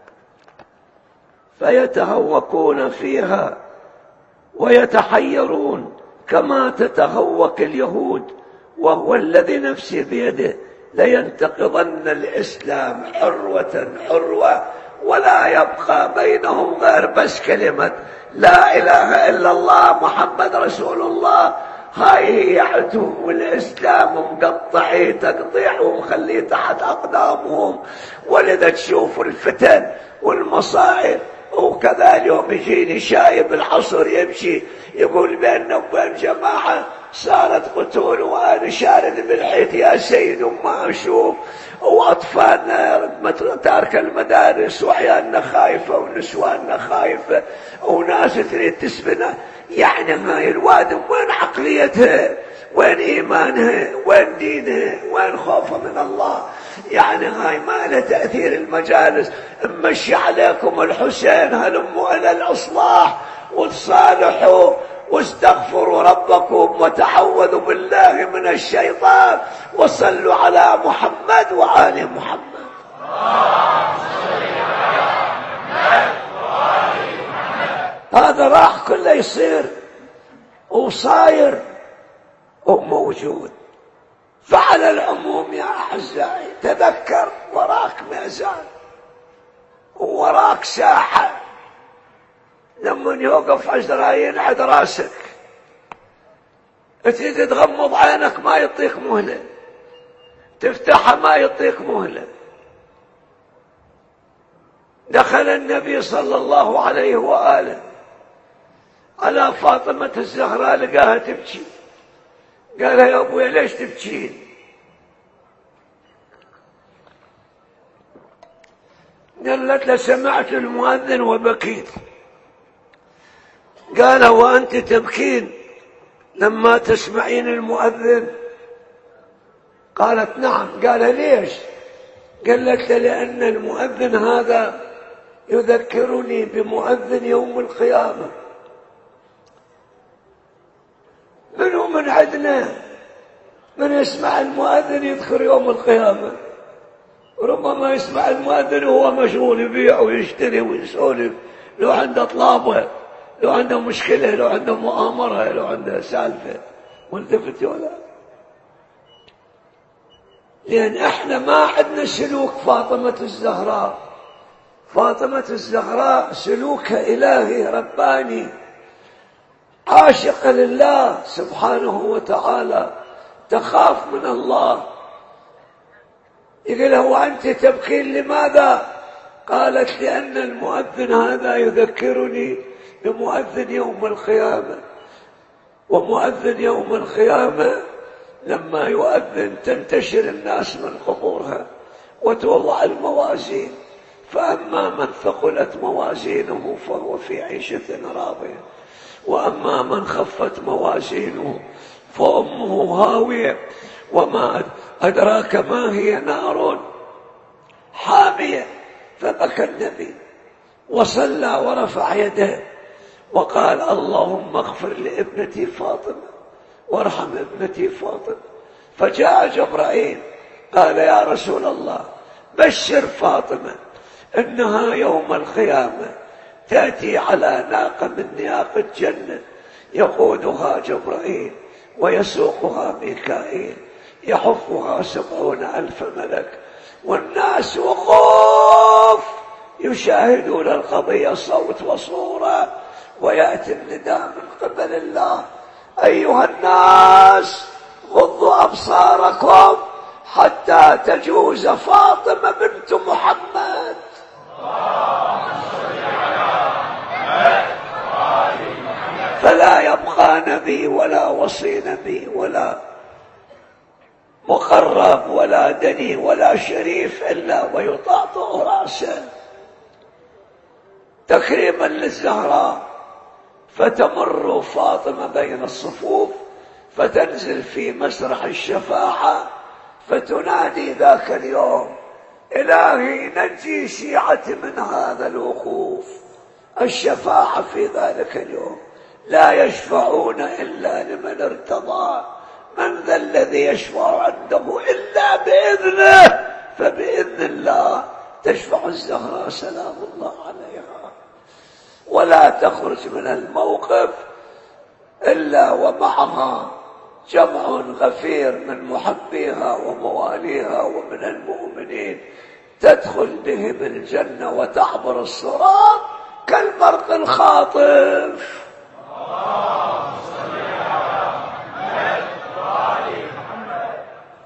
فيتهوكون فيها ويتحيرون كما تتهوك اليهود. وهو الذي نفسي بيده لينتقضن الإسلام حروة حروة ولا يبقى بينهم غير بس كلمة لا إله إلا الله محمد رسول الله. هاي هي عتوه الإسلام مقطعي تقطيع ومخليه تحت أقدامهم. ولذا تشوف الفتن والمصائب. وكذا اليوم يجيني شايب العصر يمشي يقول بيننا وبين جماعة صارت قتول وأنا شارد بالحيط يا سيد وما أشوف وأطفالنا تارك المدارس وحيالنا خايفة ونسواننا خايفة وناس تريد تسبنا. يعني هاي الوادم وين عقليتها وين إيمانها وين دينها وين خوفها من الله؟ يعني هاي ما لها تأثير المجالس. امشي عليكم الحسين هلموا إلى الإصلاح وتصالحوا واستغفروا ربكم وتعوذوا بالله من الشيطان وصلوا على محمد وآل محمد. هذا راح كله يصير وصاير وموجود. فعلى العموم يا أعزائي تذكر وراك ميزان ووراك ساحة. لما يوقف عزرائيل عند راسك تريد تغمض عينك ما يعطيك مهلة، تفتحها ما يعطيك مهلة. دخل النبي صلى الله عليه وآله على فاطمة الزهراء لقاها تبكي. قال يا أبوي ليش تبكين؟ قالت له سمعت المؤذن وبكيت. قال وأنت تبكين لما تسمعين المؤذن؟ قالت نعم. قال ليش؟ قالت له لأن المؤذن هذا يذكرني بمؤذن يوم القيامة. منو من عندنا من يسمع المؤذن يذكر يوم القيامة؟ ربما يسمع المؤذن وهو مشغول يبيع ويشتري ويسولف، لو عنده طلابه، لو عنده مشكلة، لو عنده مؤامرة، لو عنده سالفة. والتفت ولا لأن احنا ما عندنا سلوك فاطمة الزهراء. فاطمة الزهراء سلوكها إلهي رباني، عاشقة لله سبحانه وتعالى، تخاف من الله. يقول له وأنت تبكين لماذا؟ قالت لأن المؤذن هذا يذكرني بمؤذن يوم القيامة، ومؤذن يوم القيامة لما يؤذن تنتشر الناس من قبورها وتوضع الموازين، فأما من ثقلت موازينه فهو في عيشة راضية، وأما من خفت موازينه فأمه هاوية. وما أدراك ما هي نار حامية. فبكى النبي وصلى ورفع يده وقال اللهم اغفر لابنتي فاطمة وارحم ابنتي فاطمة. فجاء جبرائيل قال يا رسول الله بشر فاطمة إنها يوم القيامة تأتي على ناقة من نياق الجنة يقودها جبرائيل ويسوقها ميكائيل، يحفها سبعون ألف ملك، والناس وقوف يشاهدون القضية صوت وصورة، ويأتي النداء من قبل الله أيها الناس غضوا أبصاركم حتى تجوز فاطمة بنت محمد. فلا يبقى نبي ولا وصي نبي ولا مقرب ولا دني ولا شريف إلا ويطاطئ رأسه تكريما للزهراء. فتمر فاطمة بين الصفوف فتنزل في مسرح الشفاعة فتنادي ذاك اليوم: إلهي نجي شيعتي من هذا الوقوف. الشفاعة في ذلك اليوم لا يشفعون إلا لمن ارتضى. من ذا الذي يشفع عنده إلا بإذنه؟ فبإذن الله تشفع الزهراء سلام الله عليها، ولا تخرج من الموقف إلا ومعها جمع غفير من محبيها ومواليها ومن المؤمنين، تدخل بهم الجنة وتعبر الصراط كالبرق الخاطف. اللهم صل على محمد وآل محمد.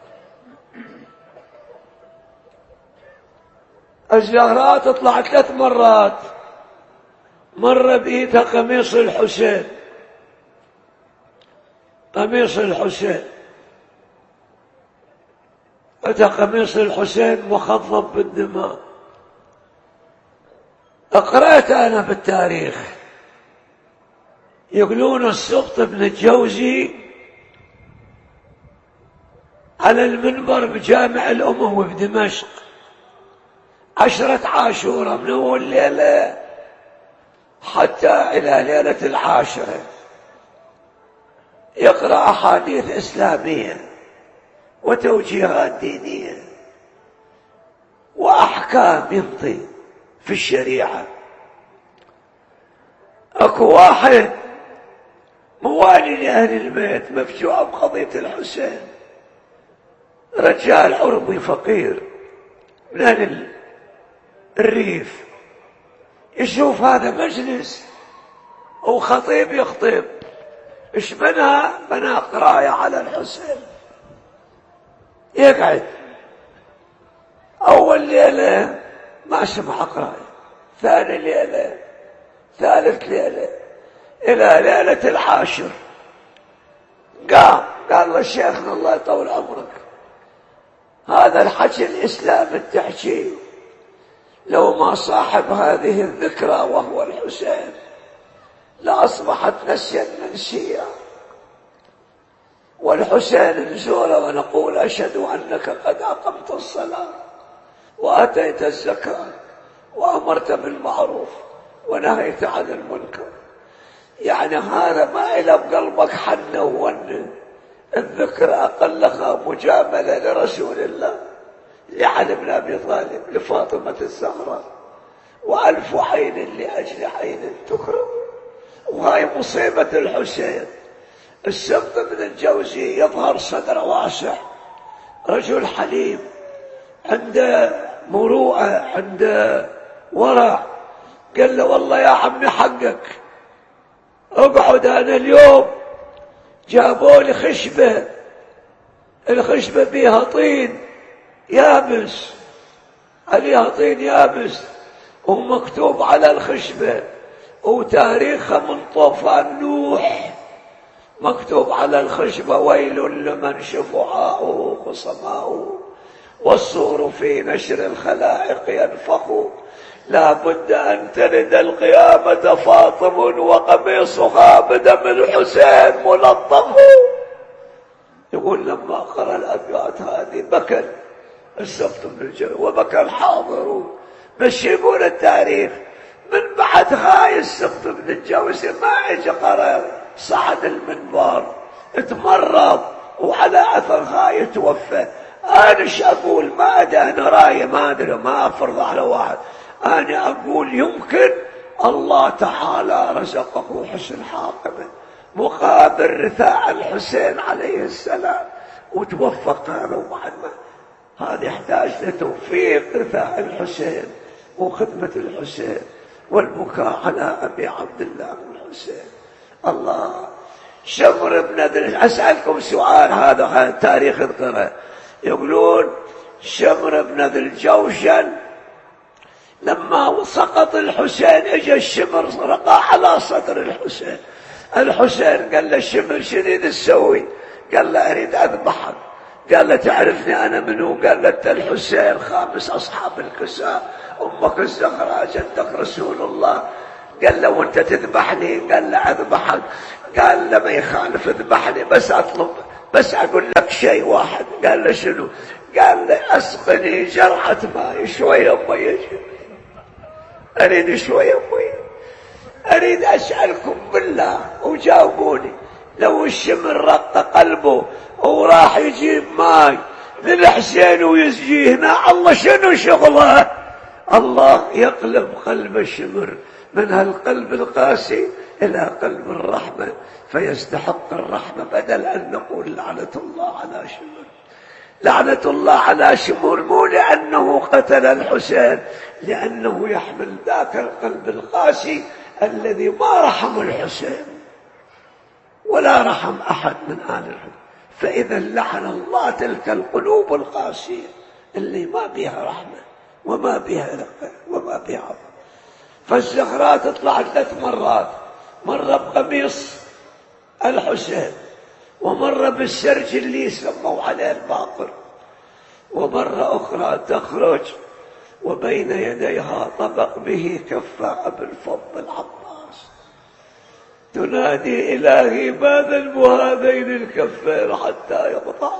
الزهراء تطلع ثلاث مرات، مرة بإيدها قميص الحسين، قميص الحسين، أتى قميص الحسين مخضب بالدماء. أقرأت أنا بالتاريخ يقولون السبط بن الجوزي على المنبر بجامع الأموي بدمشق عشرة عاشوراء من أول ليلة حتى إلى ليلة العاشرة يقرأ أحاديث إسلامية وتوجيهات دينية وأحكام ينطي في الشريعة. أكو واحد موالي لأهل البيت مفجوع بقضية الحسين، رجال عربي فقير من أهل الريف، يشوف هذا مجلس وخطيب يخطب، إيش منها؟ بنا قراية على الحسين. يقعد أول ليلة ما سمع قراية، ثاني ليلة، ثالث ليلة، إلى ليلة العاشر قام قال له: شيخنا الله يطول عمرك، هذا الحكي الإسلام التحكي لو ما صاحب هذه الذكرى وهو الحسين لأصبحت نسيا منسيا، والحسين نزول ونقول: أشهد أنك قد أقمت الصلاة وأتيت الزكاة وأمرت بالمعروف ونهيت عن المنكر. يعني هذا ما إلى بقلبك حنة وونه، الذكر أقلها مجاملة لرسول الله، لعلي بن أبي طالب، لفاطمة الزهراء، وألف عين لأجل عين تكرم. وهاي مصيبة الحسين. السبط بن الجوزي يظهر صدر واسع، رجل حليم، عنده مروءة، عنده ورع. قال له: والله يا عمي حقك، اقعد، أنا اليوم جابوا لي خشبة، الخشبة بيها طين يابس، عليها طين يابس ومكتوب على الخشبة وتاريخها من طوفان نوح، مكتوب على الخشبة: ويل لمن شفعاؤه خصماؤه والصور في نشر الخلائق ينفخ، لا بد أن تلد القيامة فاطم وقميصها بدم الحسين ملطخ. يقول لما قرأ الأبيات هذه بكى السبط بن الجوزي وبكى الحاضرون. بس يقول التاريخ من بعد هاي السبط بن الجوزي ما اجى قرأ، صعد المنبر، اتمرض، وعلى أثر هاي توفى. أنا ايش أقول؟ ما أدري، أنا راية ما أدري، ما أفرض على واحد. أنا أقول يمكن الله تعالى رزقه حسن حاقبة مقابل رثاء الحسين عليه السلام، وتوفق هذا. وبعد ما هذا يحتاج لتوفيق رثاء الحسين وخدمة الحسين والبكاء على أبي عبد الله الحسين. الله. شمر بن ذي، أسألكم سؤال، هذا تاريخ القرى، يقولون شمر بن ذي الجوشن لما سقط الحسين اجى الشمر رقع على صدر الحسين. الحسين قال له: الشمر شنو تسوي؟ قال له: اريد اذبحك. قال له: تعرفني انا منو؟ قال له: انت الحسين خامس اصحاب الكساء، امك الزهراء، جدك رسول الله. قال له: وانت تذبحني؟ قال له: اذبحك. قال له: ما يخالف اذبحني، بس اطلب بس أقول لك شيء واحد. قال له شنو؟ قال له أسقني جرعة ماء، شوية مية، أريد شوية مية. أريد أسألكم بالله وجاوبوني، لو الشمر رق قلبه وراح يجيب ماي للحسين ويسجيه هنا، الله شنو شغله؟ الله يقلب قلب الشمر من هالقلب القاسي إلى قلب الرحمة، فيستحق الرحمة، بدل أن نقول لعنة الله على شمر. لعنة الله على شمر مو لأنه قتل الحسين، لأنه يحمل ذاك القلب القاسي الذي ما رحم الحسين ولا رحم أحد من آل الحسين. فإذا لعن الله تلك القلوب القاسية اللي ما بها رحمة وما بها رقة وما بها عظمة. فالزهراء تطلع ثلاث مرات، مرة بقميص الحسين، ومرة بالسرج اللي يسموا عليه الباقر، ومرة أخرى تخرج وبين يديها طبق به كفاء بالفضل العباس، تنادي إلهي ما ذنب هذين الكفين حتى يقطع.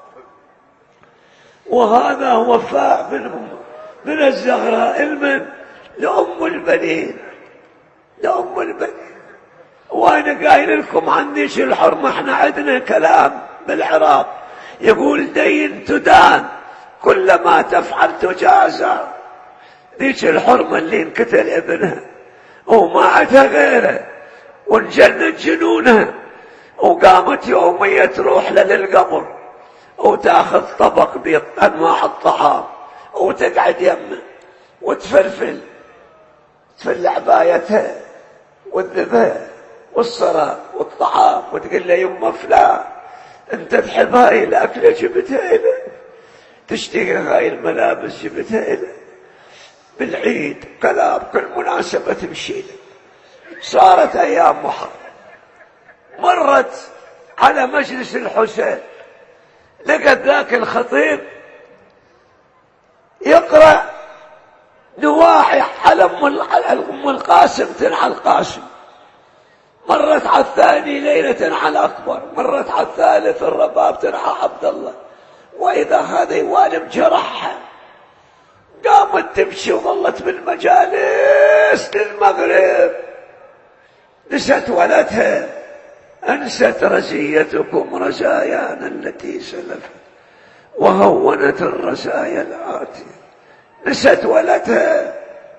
وهذا وفاء من من الزهراء المن لأم البنين، لأم البنين. وأنا قايل لكم عن ذيك الحرمة، احنا عندنا كلام بالعراق يقول دين تدان، كلما تفعل تجازى. ذيك الحرمة اللي انقتل ابنها وما عندها غيره وانجنت جنونها، وقامت يومية تروح للقبر وتاخذ طبق بأنواع الطعام وتقعد يمه وتفلفل تفل عبايتها والذبح والصلاة والطعام، وتقول له يمه فلان انت تحب هاي الاكله جبتها له، تشتهي هاي الملابس جبتها له، بالعيد كلام كل مناسبة تمشي له. صارت ايام محرم، مرت على مجلس الحسين، لقت ذاك الخطيب يقرأ نواحي على ام القاسم تنحى القاسم، مرت على الثاني ليلة على أكبر، مرت على الثالث الرباب تنحى عبد الله، وإذا هذا يوالم جرحها. قامت تمشي وظلت بالمجالس للمغرب، نست ولدها، أنست رزيتكم رزايانا التي سلفت وهونت الرزايا الآتية. نست ولدها.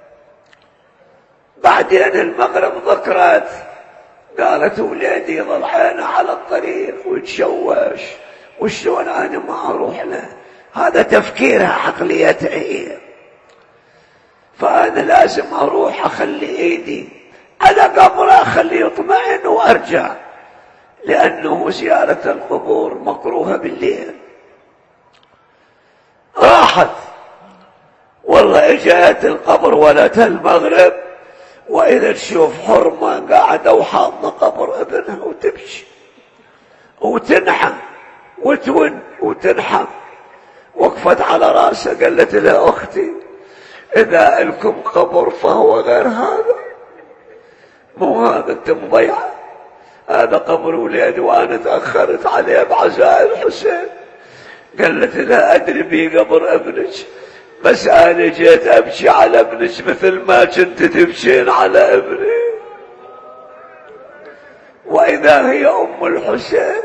بعدين المغرب ذكرت، قالت ولادي ضلعين على الطريق ويتشوش، وشلون انا ما اروح له؟ هذا تفكيرها عقليتها هي. فانا لازم اروح اخلي ايدي على قبره اخليه يطمئن وارجع، لانه زيارة القبور مكروهة بالليل. راحت والله اجت القبر ولدها المغرب، وإذا تشوف حرمة قاعدة وحاضنة قبر ابنها وتبكي وتنحى وتون وتنحى. وقفت على راسها قالت لها أختي إذا لكم قبر فهو غير هذا، مو هذا انت مضيعة، هذا قبر ولادي وأنا تأخرت عليه بعزاء الحسين. قالت لها أدري بي قبر ابنك، بس أنا جيت أبكي على ابنك مثل ما كنت تبكين على ابني. وإذا هي أم الحسين.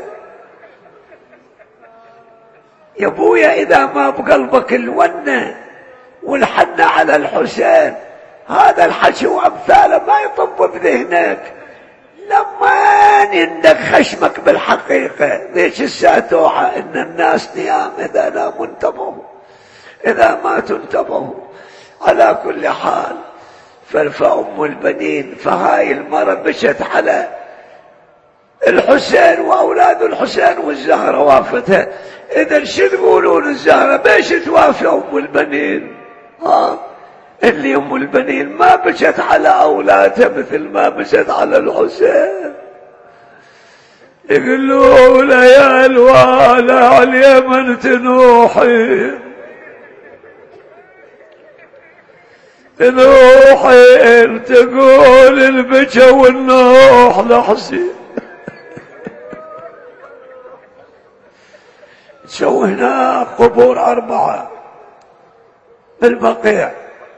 يا ابويا إذا ما بقلبك الونة والحنة على الحسين، هذا الحكي وأمثاله ما يطب بذهنك. لما عندك خشمك بالحقيقة ذيك الساعة توعى إن الناس نيام، إذا ناموا انتبهوا، إذا ما تنتبهوا. على كل حال فأم البنين، فهاي المرة بشت على الحسين وأولاد الحسين والزهرة وافتها. إذا شو تقولون الزهرة بيش توافي أم البنين؟ ها اللي أم البنين ما بشت على أولادها مثل ما بشت على الحسين. يقولوا يا الوالى على اليمن تنوحي تنوحي تقول البكا والنوح لحسين. تسوي هنا قبور أربعة بالبقيع،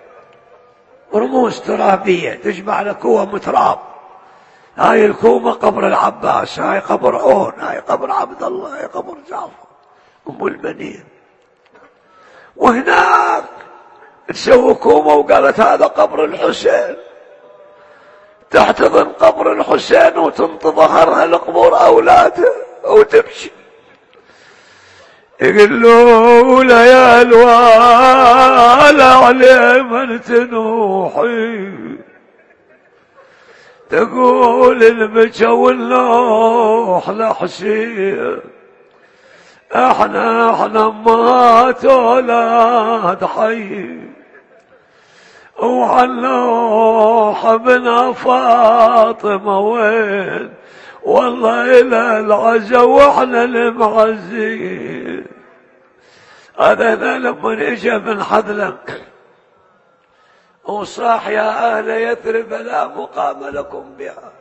رموز ترابية تجمع لكوة متراب. هاي الكومة قبر العباس، هاي قبر عون، هاي قبر عبد الله، هاي قبر جعفر أم البنين. وهناك تسوي كومة وقالت هذا قبر الحسين، تحتضن قبر الحسين وتنطي ظهرها لقبور أولاده وتمشي. يقول له يا الوال علي من تنوحي، تقول البكا واللوح لحسين، احنا احنا مات اولاد حي، وعلوح ابن فاطمة وين، والله الى العزا واحنا المعزين. هذا لما اجى من حضلم وصاح يا اهل يثرب لا مقام لكم بها.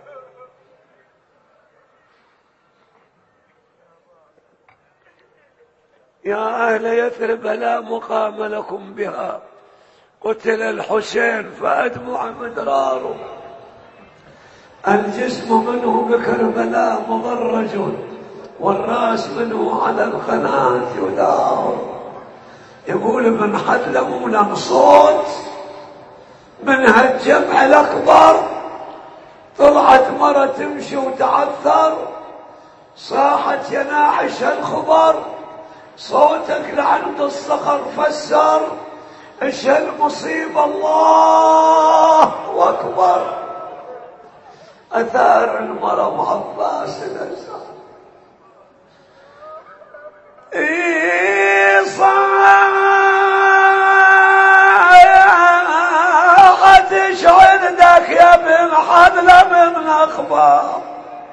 يا اهل يثرب لا مقام لكم بها، قتل الحسين فأدمع مدراره، الجسم منه بكربلاء مضرج، والراس منه على القناة يدار. يقول ابن حدلم ولم صوت من هالجمع الأكبر، طلعت مرة تمشي وتعثر، صاحت يا ناعش الخبر، صوتك لعند الصخر فسر، ايش المصيبة الله أكبر. أثار المرم عباس الأزهر إيه صاحت ايش عندك يا ابن حدلم من أخبار،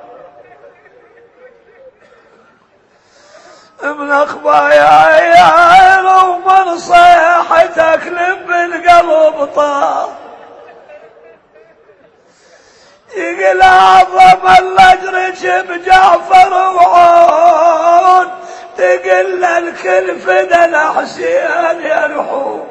من أخبار يا عيال ومن صيحتك لب القلب طار. يقل أعظم الأجرج بجعفر وعون، تقل الكل فدا الحسين يرحوم.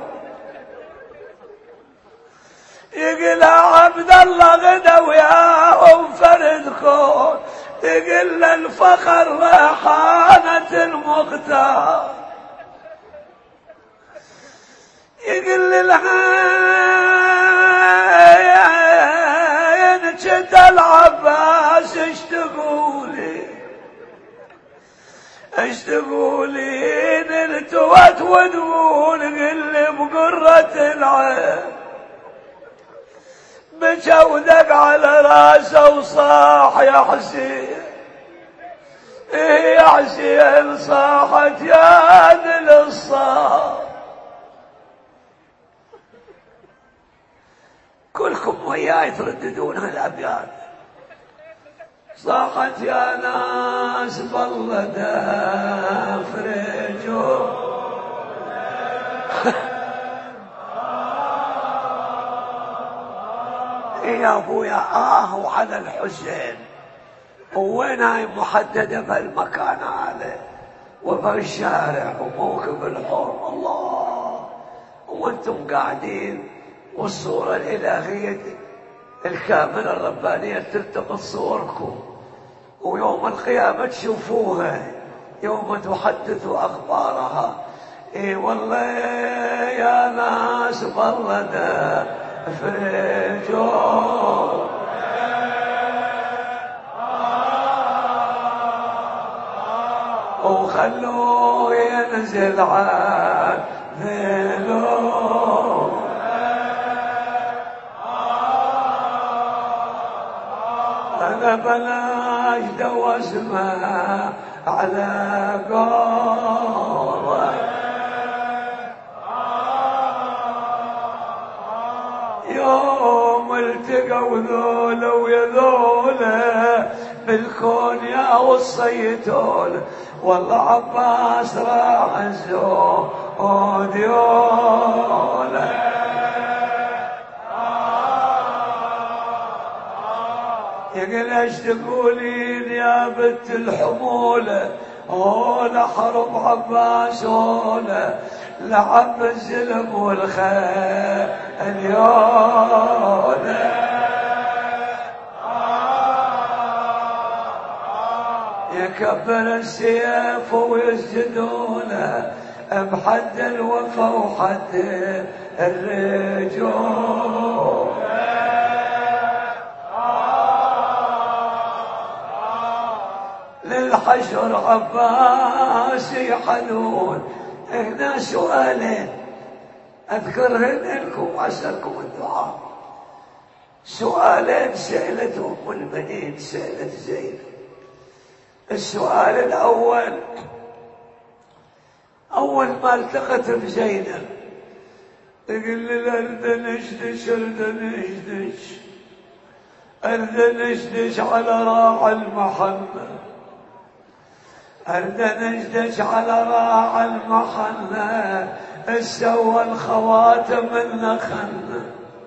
يقل عبد الله غدا وياهم فرد كون، تقل الفخر ريحانة المختار. يقل العين جد العباس ايش تقولي، ايش تقولي نلتوت ودول قل بقرة العين، بكى ودق على راسه وصاح يا حسين، ايه يا حسين صاحت يا ذل الصاح. كلكم وياي ترددون هالابيات، صاحت يا ناس بالله دافرجوا يا ابويا اه وعلى الحسين. وين هاي محددة بالمكان هذا وبالشارع وموكب الحرم الله، وانتم قاعدين والصورة الإلهية الكاملة الربانية تلتقط صوركم، ويوم القيامة تشوفوها يوم تحدثوا أخبارها. اي والله يا ناس بردة فرجوا وخلوه ينزل عن ذلو، أنا بلاش دوا اسمه على قوله. يوم التقوا ذولا ويا ذولا بالكون يا وصيتول، والله عباس راح الزود يولا. يقول ايش تقولين يا بنت الحمولة، ولا حرب عباس ولا لعب الزلم والخيل اليوم يكبر السيف ويسجدونه بحد الوفا وحد الرجوع للحشر عباس يحنون. هنا سؤالين أذكرهن لكم وأسألكم الدعاء. سؤالين سألتهم البنين سألت زينب. السؤال الأول أول ما التقت بزينب تقول لي أرد نشدش أرد نشدش أرد نشدش على راعي المحنة أرد نشدش على راعي المحنة السوى الخواتم النخنة.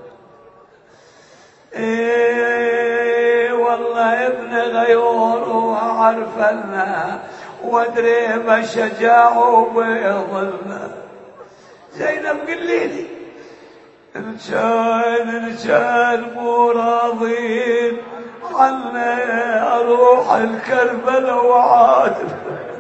إيه والله ابن غيور وعرفنا وادري ما شجاعه بيظلنا. زينب قليلي إن كان إن كان مو راضين عني أروح الكربلاء وعاتب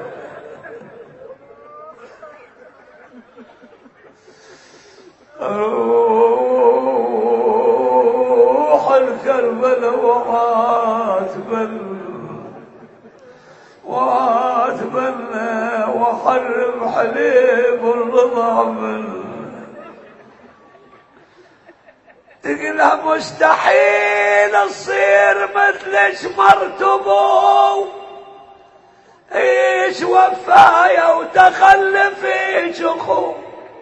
أروح الكربلاء وعاتب واتبنى وحرم حليب الرضا من تقلها مستحيل تصير مثلش مرتبو ايش وفايا وتخلف ايش اخو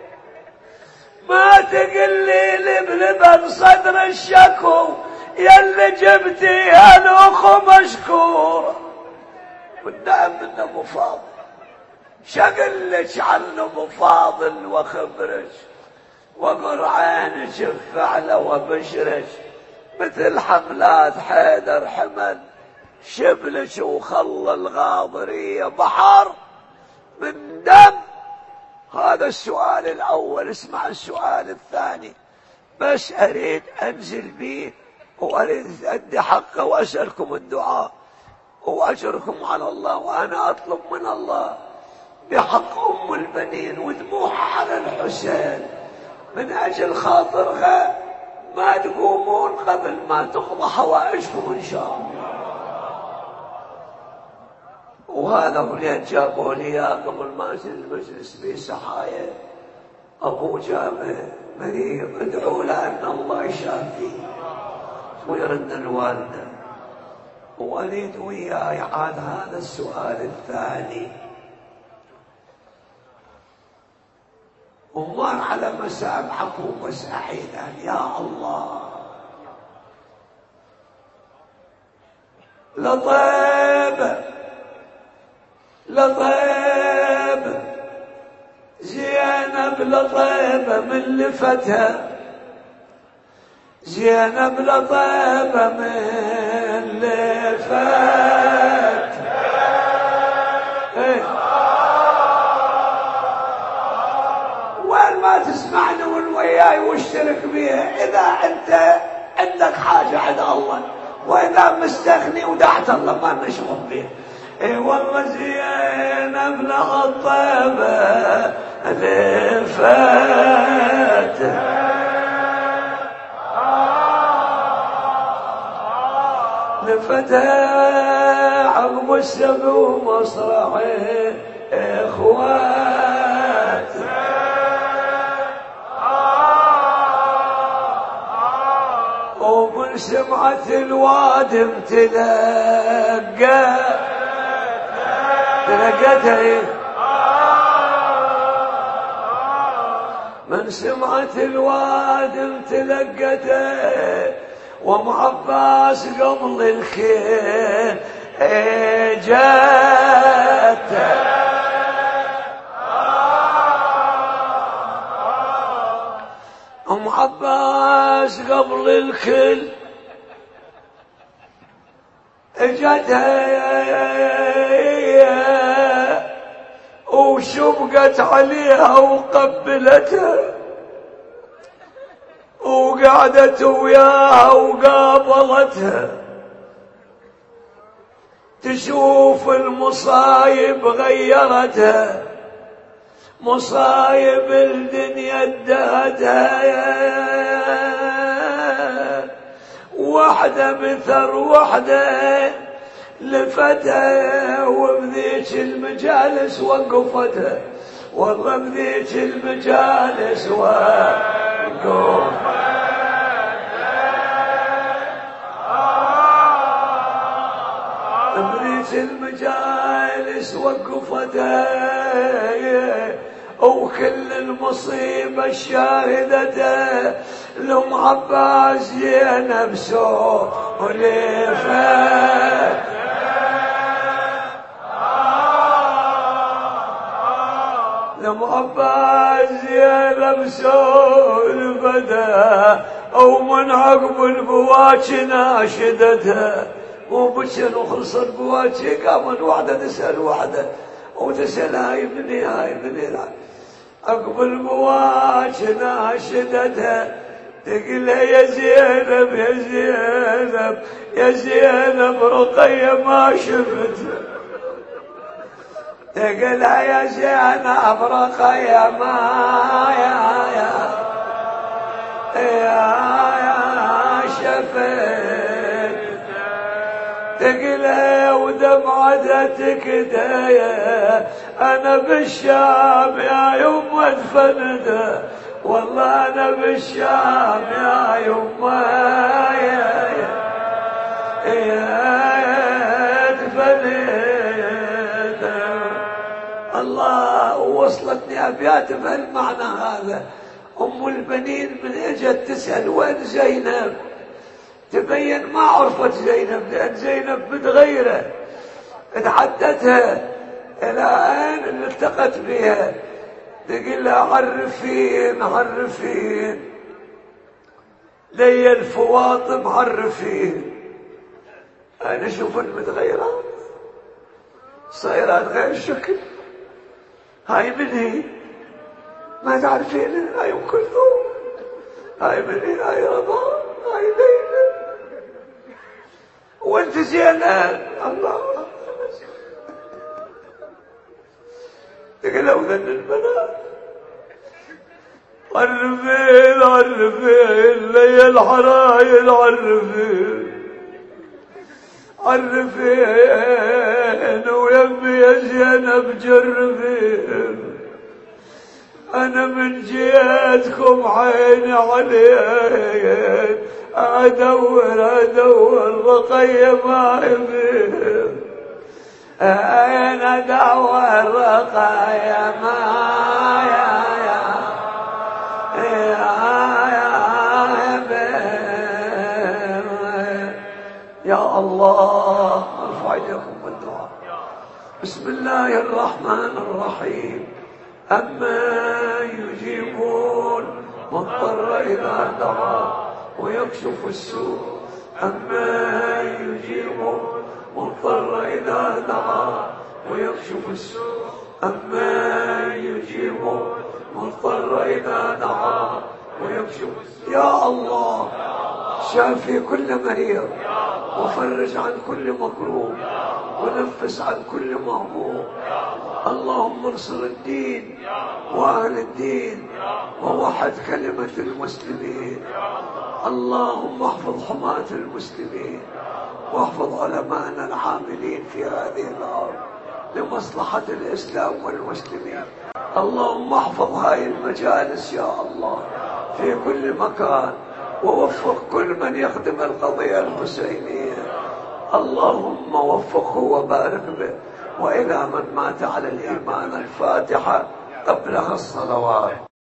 ما تقلي لبلبن صدر الشكو يلي جبتي الاخو مشكور. والنعم من ابو فاضل شقلش عن ابو فاضل وخبرش وقر عينش بفعله وبشرش مثل حملات حيدر حمل شبلش وخلى الغاضرية بحر من دم. هذا السؤال الأول. اسمع السؤال الثاني بس أريد أنزل به وأريد أدي حقه وأسألكم الدعاء وأجركم على الله. وأنا أطلب من الله بحق أم البنين ودموعها على الحسين من أجل خاطرها ما تقومون قبل ما تقضى حوائجكم إن شاء الله. وهذا ولين جابوا لي قبل ما أنزل المجلس بصحايا أبو جامع مريض ادعوا له أن الله يشافيه ويرد الوالدة. وأريد وياي عاد هذا السؤال الثاني ومر على مسامعكم وسعيدا يا الله. لطيب لطيب زينب لطيب من لفتها زينب لطيب من لفتها ايه وين ما تسمعني والوياي واشترك بيها اذا انت عندك حاجة عند الله واذا مستغني ودعت الله ما نشغل بيه. اي والله زينب لها الطيبة لفتها لفتها عقب السبع ومصرعي اخوات ومن سمعة الوادم تلقى تلقتها من سمعة الوادم تلقتها وام عباس قبل الخيل جاته ام عباس قبل الخيل جاتها وشبقت عليها وقبلتها وقعدت وياها وقابلتها، تشوف المصايب غيرتها، مصايب الدنيا ادهتها، وحدة مثر وحدة لفتها، وبذيك المجالس وقفتها، والله بذيك المجالس وقفتها، بذيك المجالس وقفتها، وكل المصيبة الشاهدة لأم عباس زينب سولفت، لأم عباس زينب سولفتها، ومن عقب البواكي ناشدتها، وبشر وخلص البواكي قامت واحدة تسأل واحدة وتسأل هاي مني هاي مني، عقب البواكي ناشدتها، تقلها يا زينب يا زينب يا زينب رقية ما شفتها، تقلها يا زينب رقية ما يا يا يا يا شفت، تقلها ودمعتها تكدايا، انا بالشام يا يما دفنتها، والله انا بالشام يا يما يا يا دفنتها. الله وصلتني ابيات بهالمعنى هذا. ام البنين من اجت تسال وين زينب، تبين ما عرفت زينب، لأن زينب متغيرة، اتحدتها إلى أين اللي التقت بها، تقول لها عرفين عرفين لي الفواطم عرفين. أنا شوف المتغيرات صايرات غير شكل، هاي من هي ما تعرفين، هاي أم كلثوم، هاي من هي، هاي رضا، هاي ليلى، وانت زينب. الله تقلوا ذن البنات عرفين عرفين لي الحرايل عرفين عرفين ويمي يا زينب جرفين، انا من جيتكم عيني عليك ادور ادور رقية ما يبين، اين ادور رقية ما يا يا يا يبين. يا الله ارفع يدكم بالدعاء. بسم الله الرحمن الرحيم. أما يجيبون مضطر إذا دعا ويكشف السوء، أما يجيبون مضطر إذا دعا ويكشف السوء، أما يجيبون مضطر إذا دعا ويكشف السوء. يا الله شافي كل مريض، وفرج عن كل مكروه، ونفس عن كل مهموم. اللهم انصر الدين واهل الدين، ووحد كلمة المسلمين. اللهم احفظ حماة المسلمين، واحفظ علماءنا العاملين في هذه الارض لمصلحة الاسلام والمسلمين. اللهم احفظ هاي المجالس يا الله في كل مكان، ووفق كل من يخدم القضية الحسينية. اللهم وفقه وبارك به. وإلى من مات على الإيمان الفاتحة قبلها الصلوات.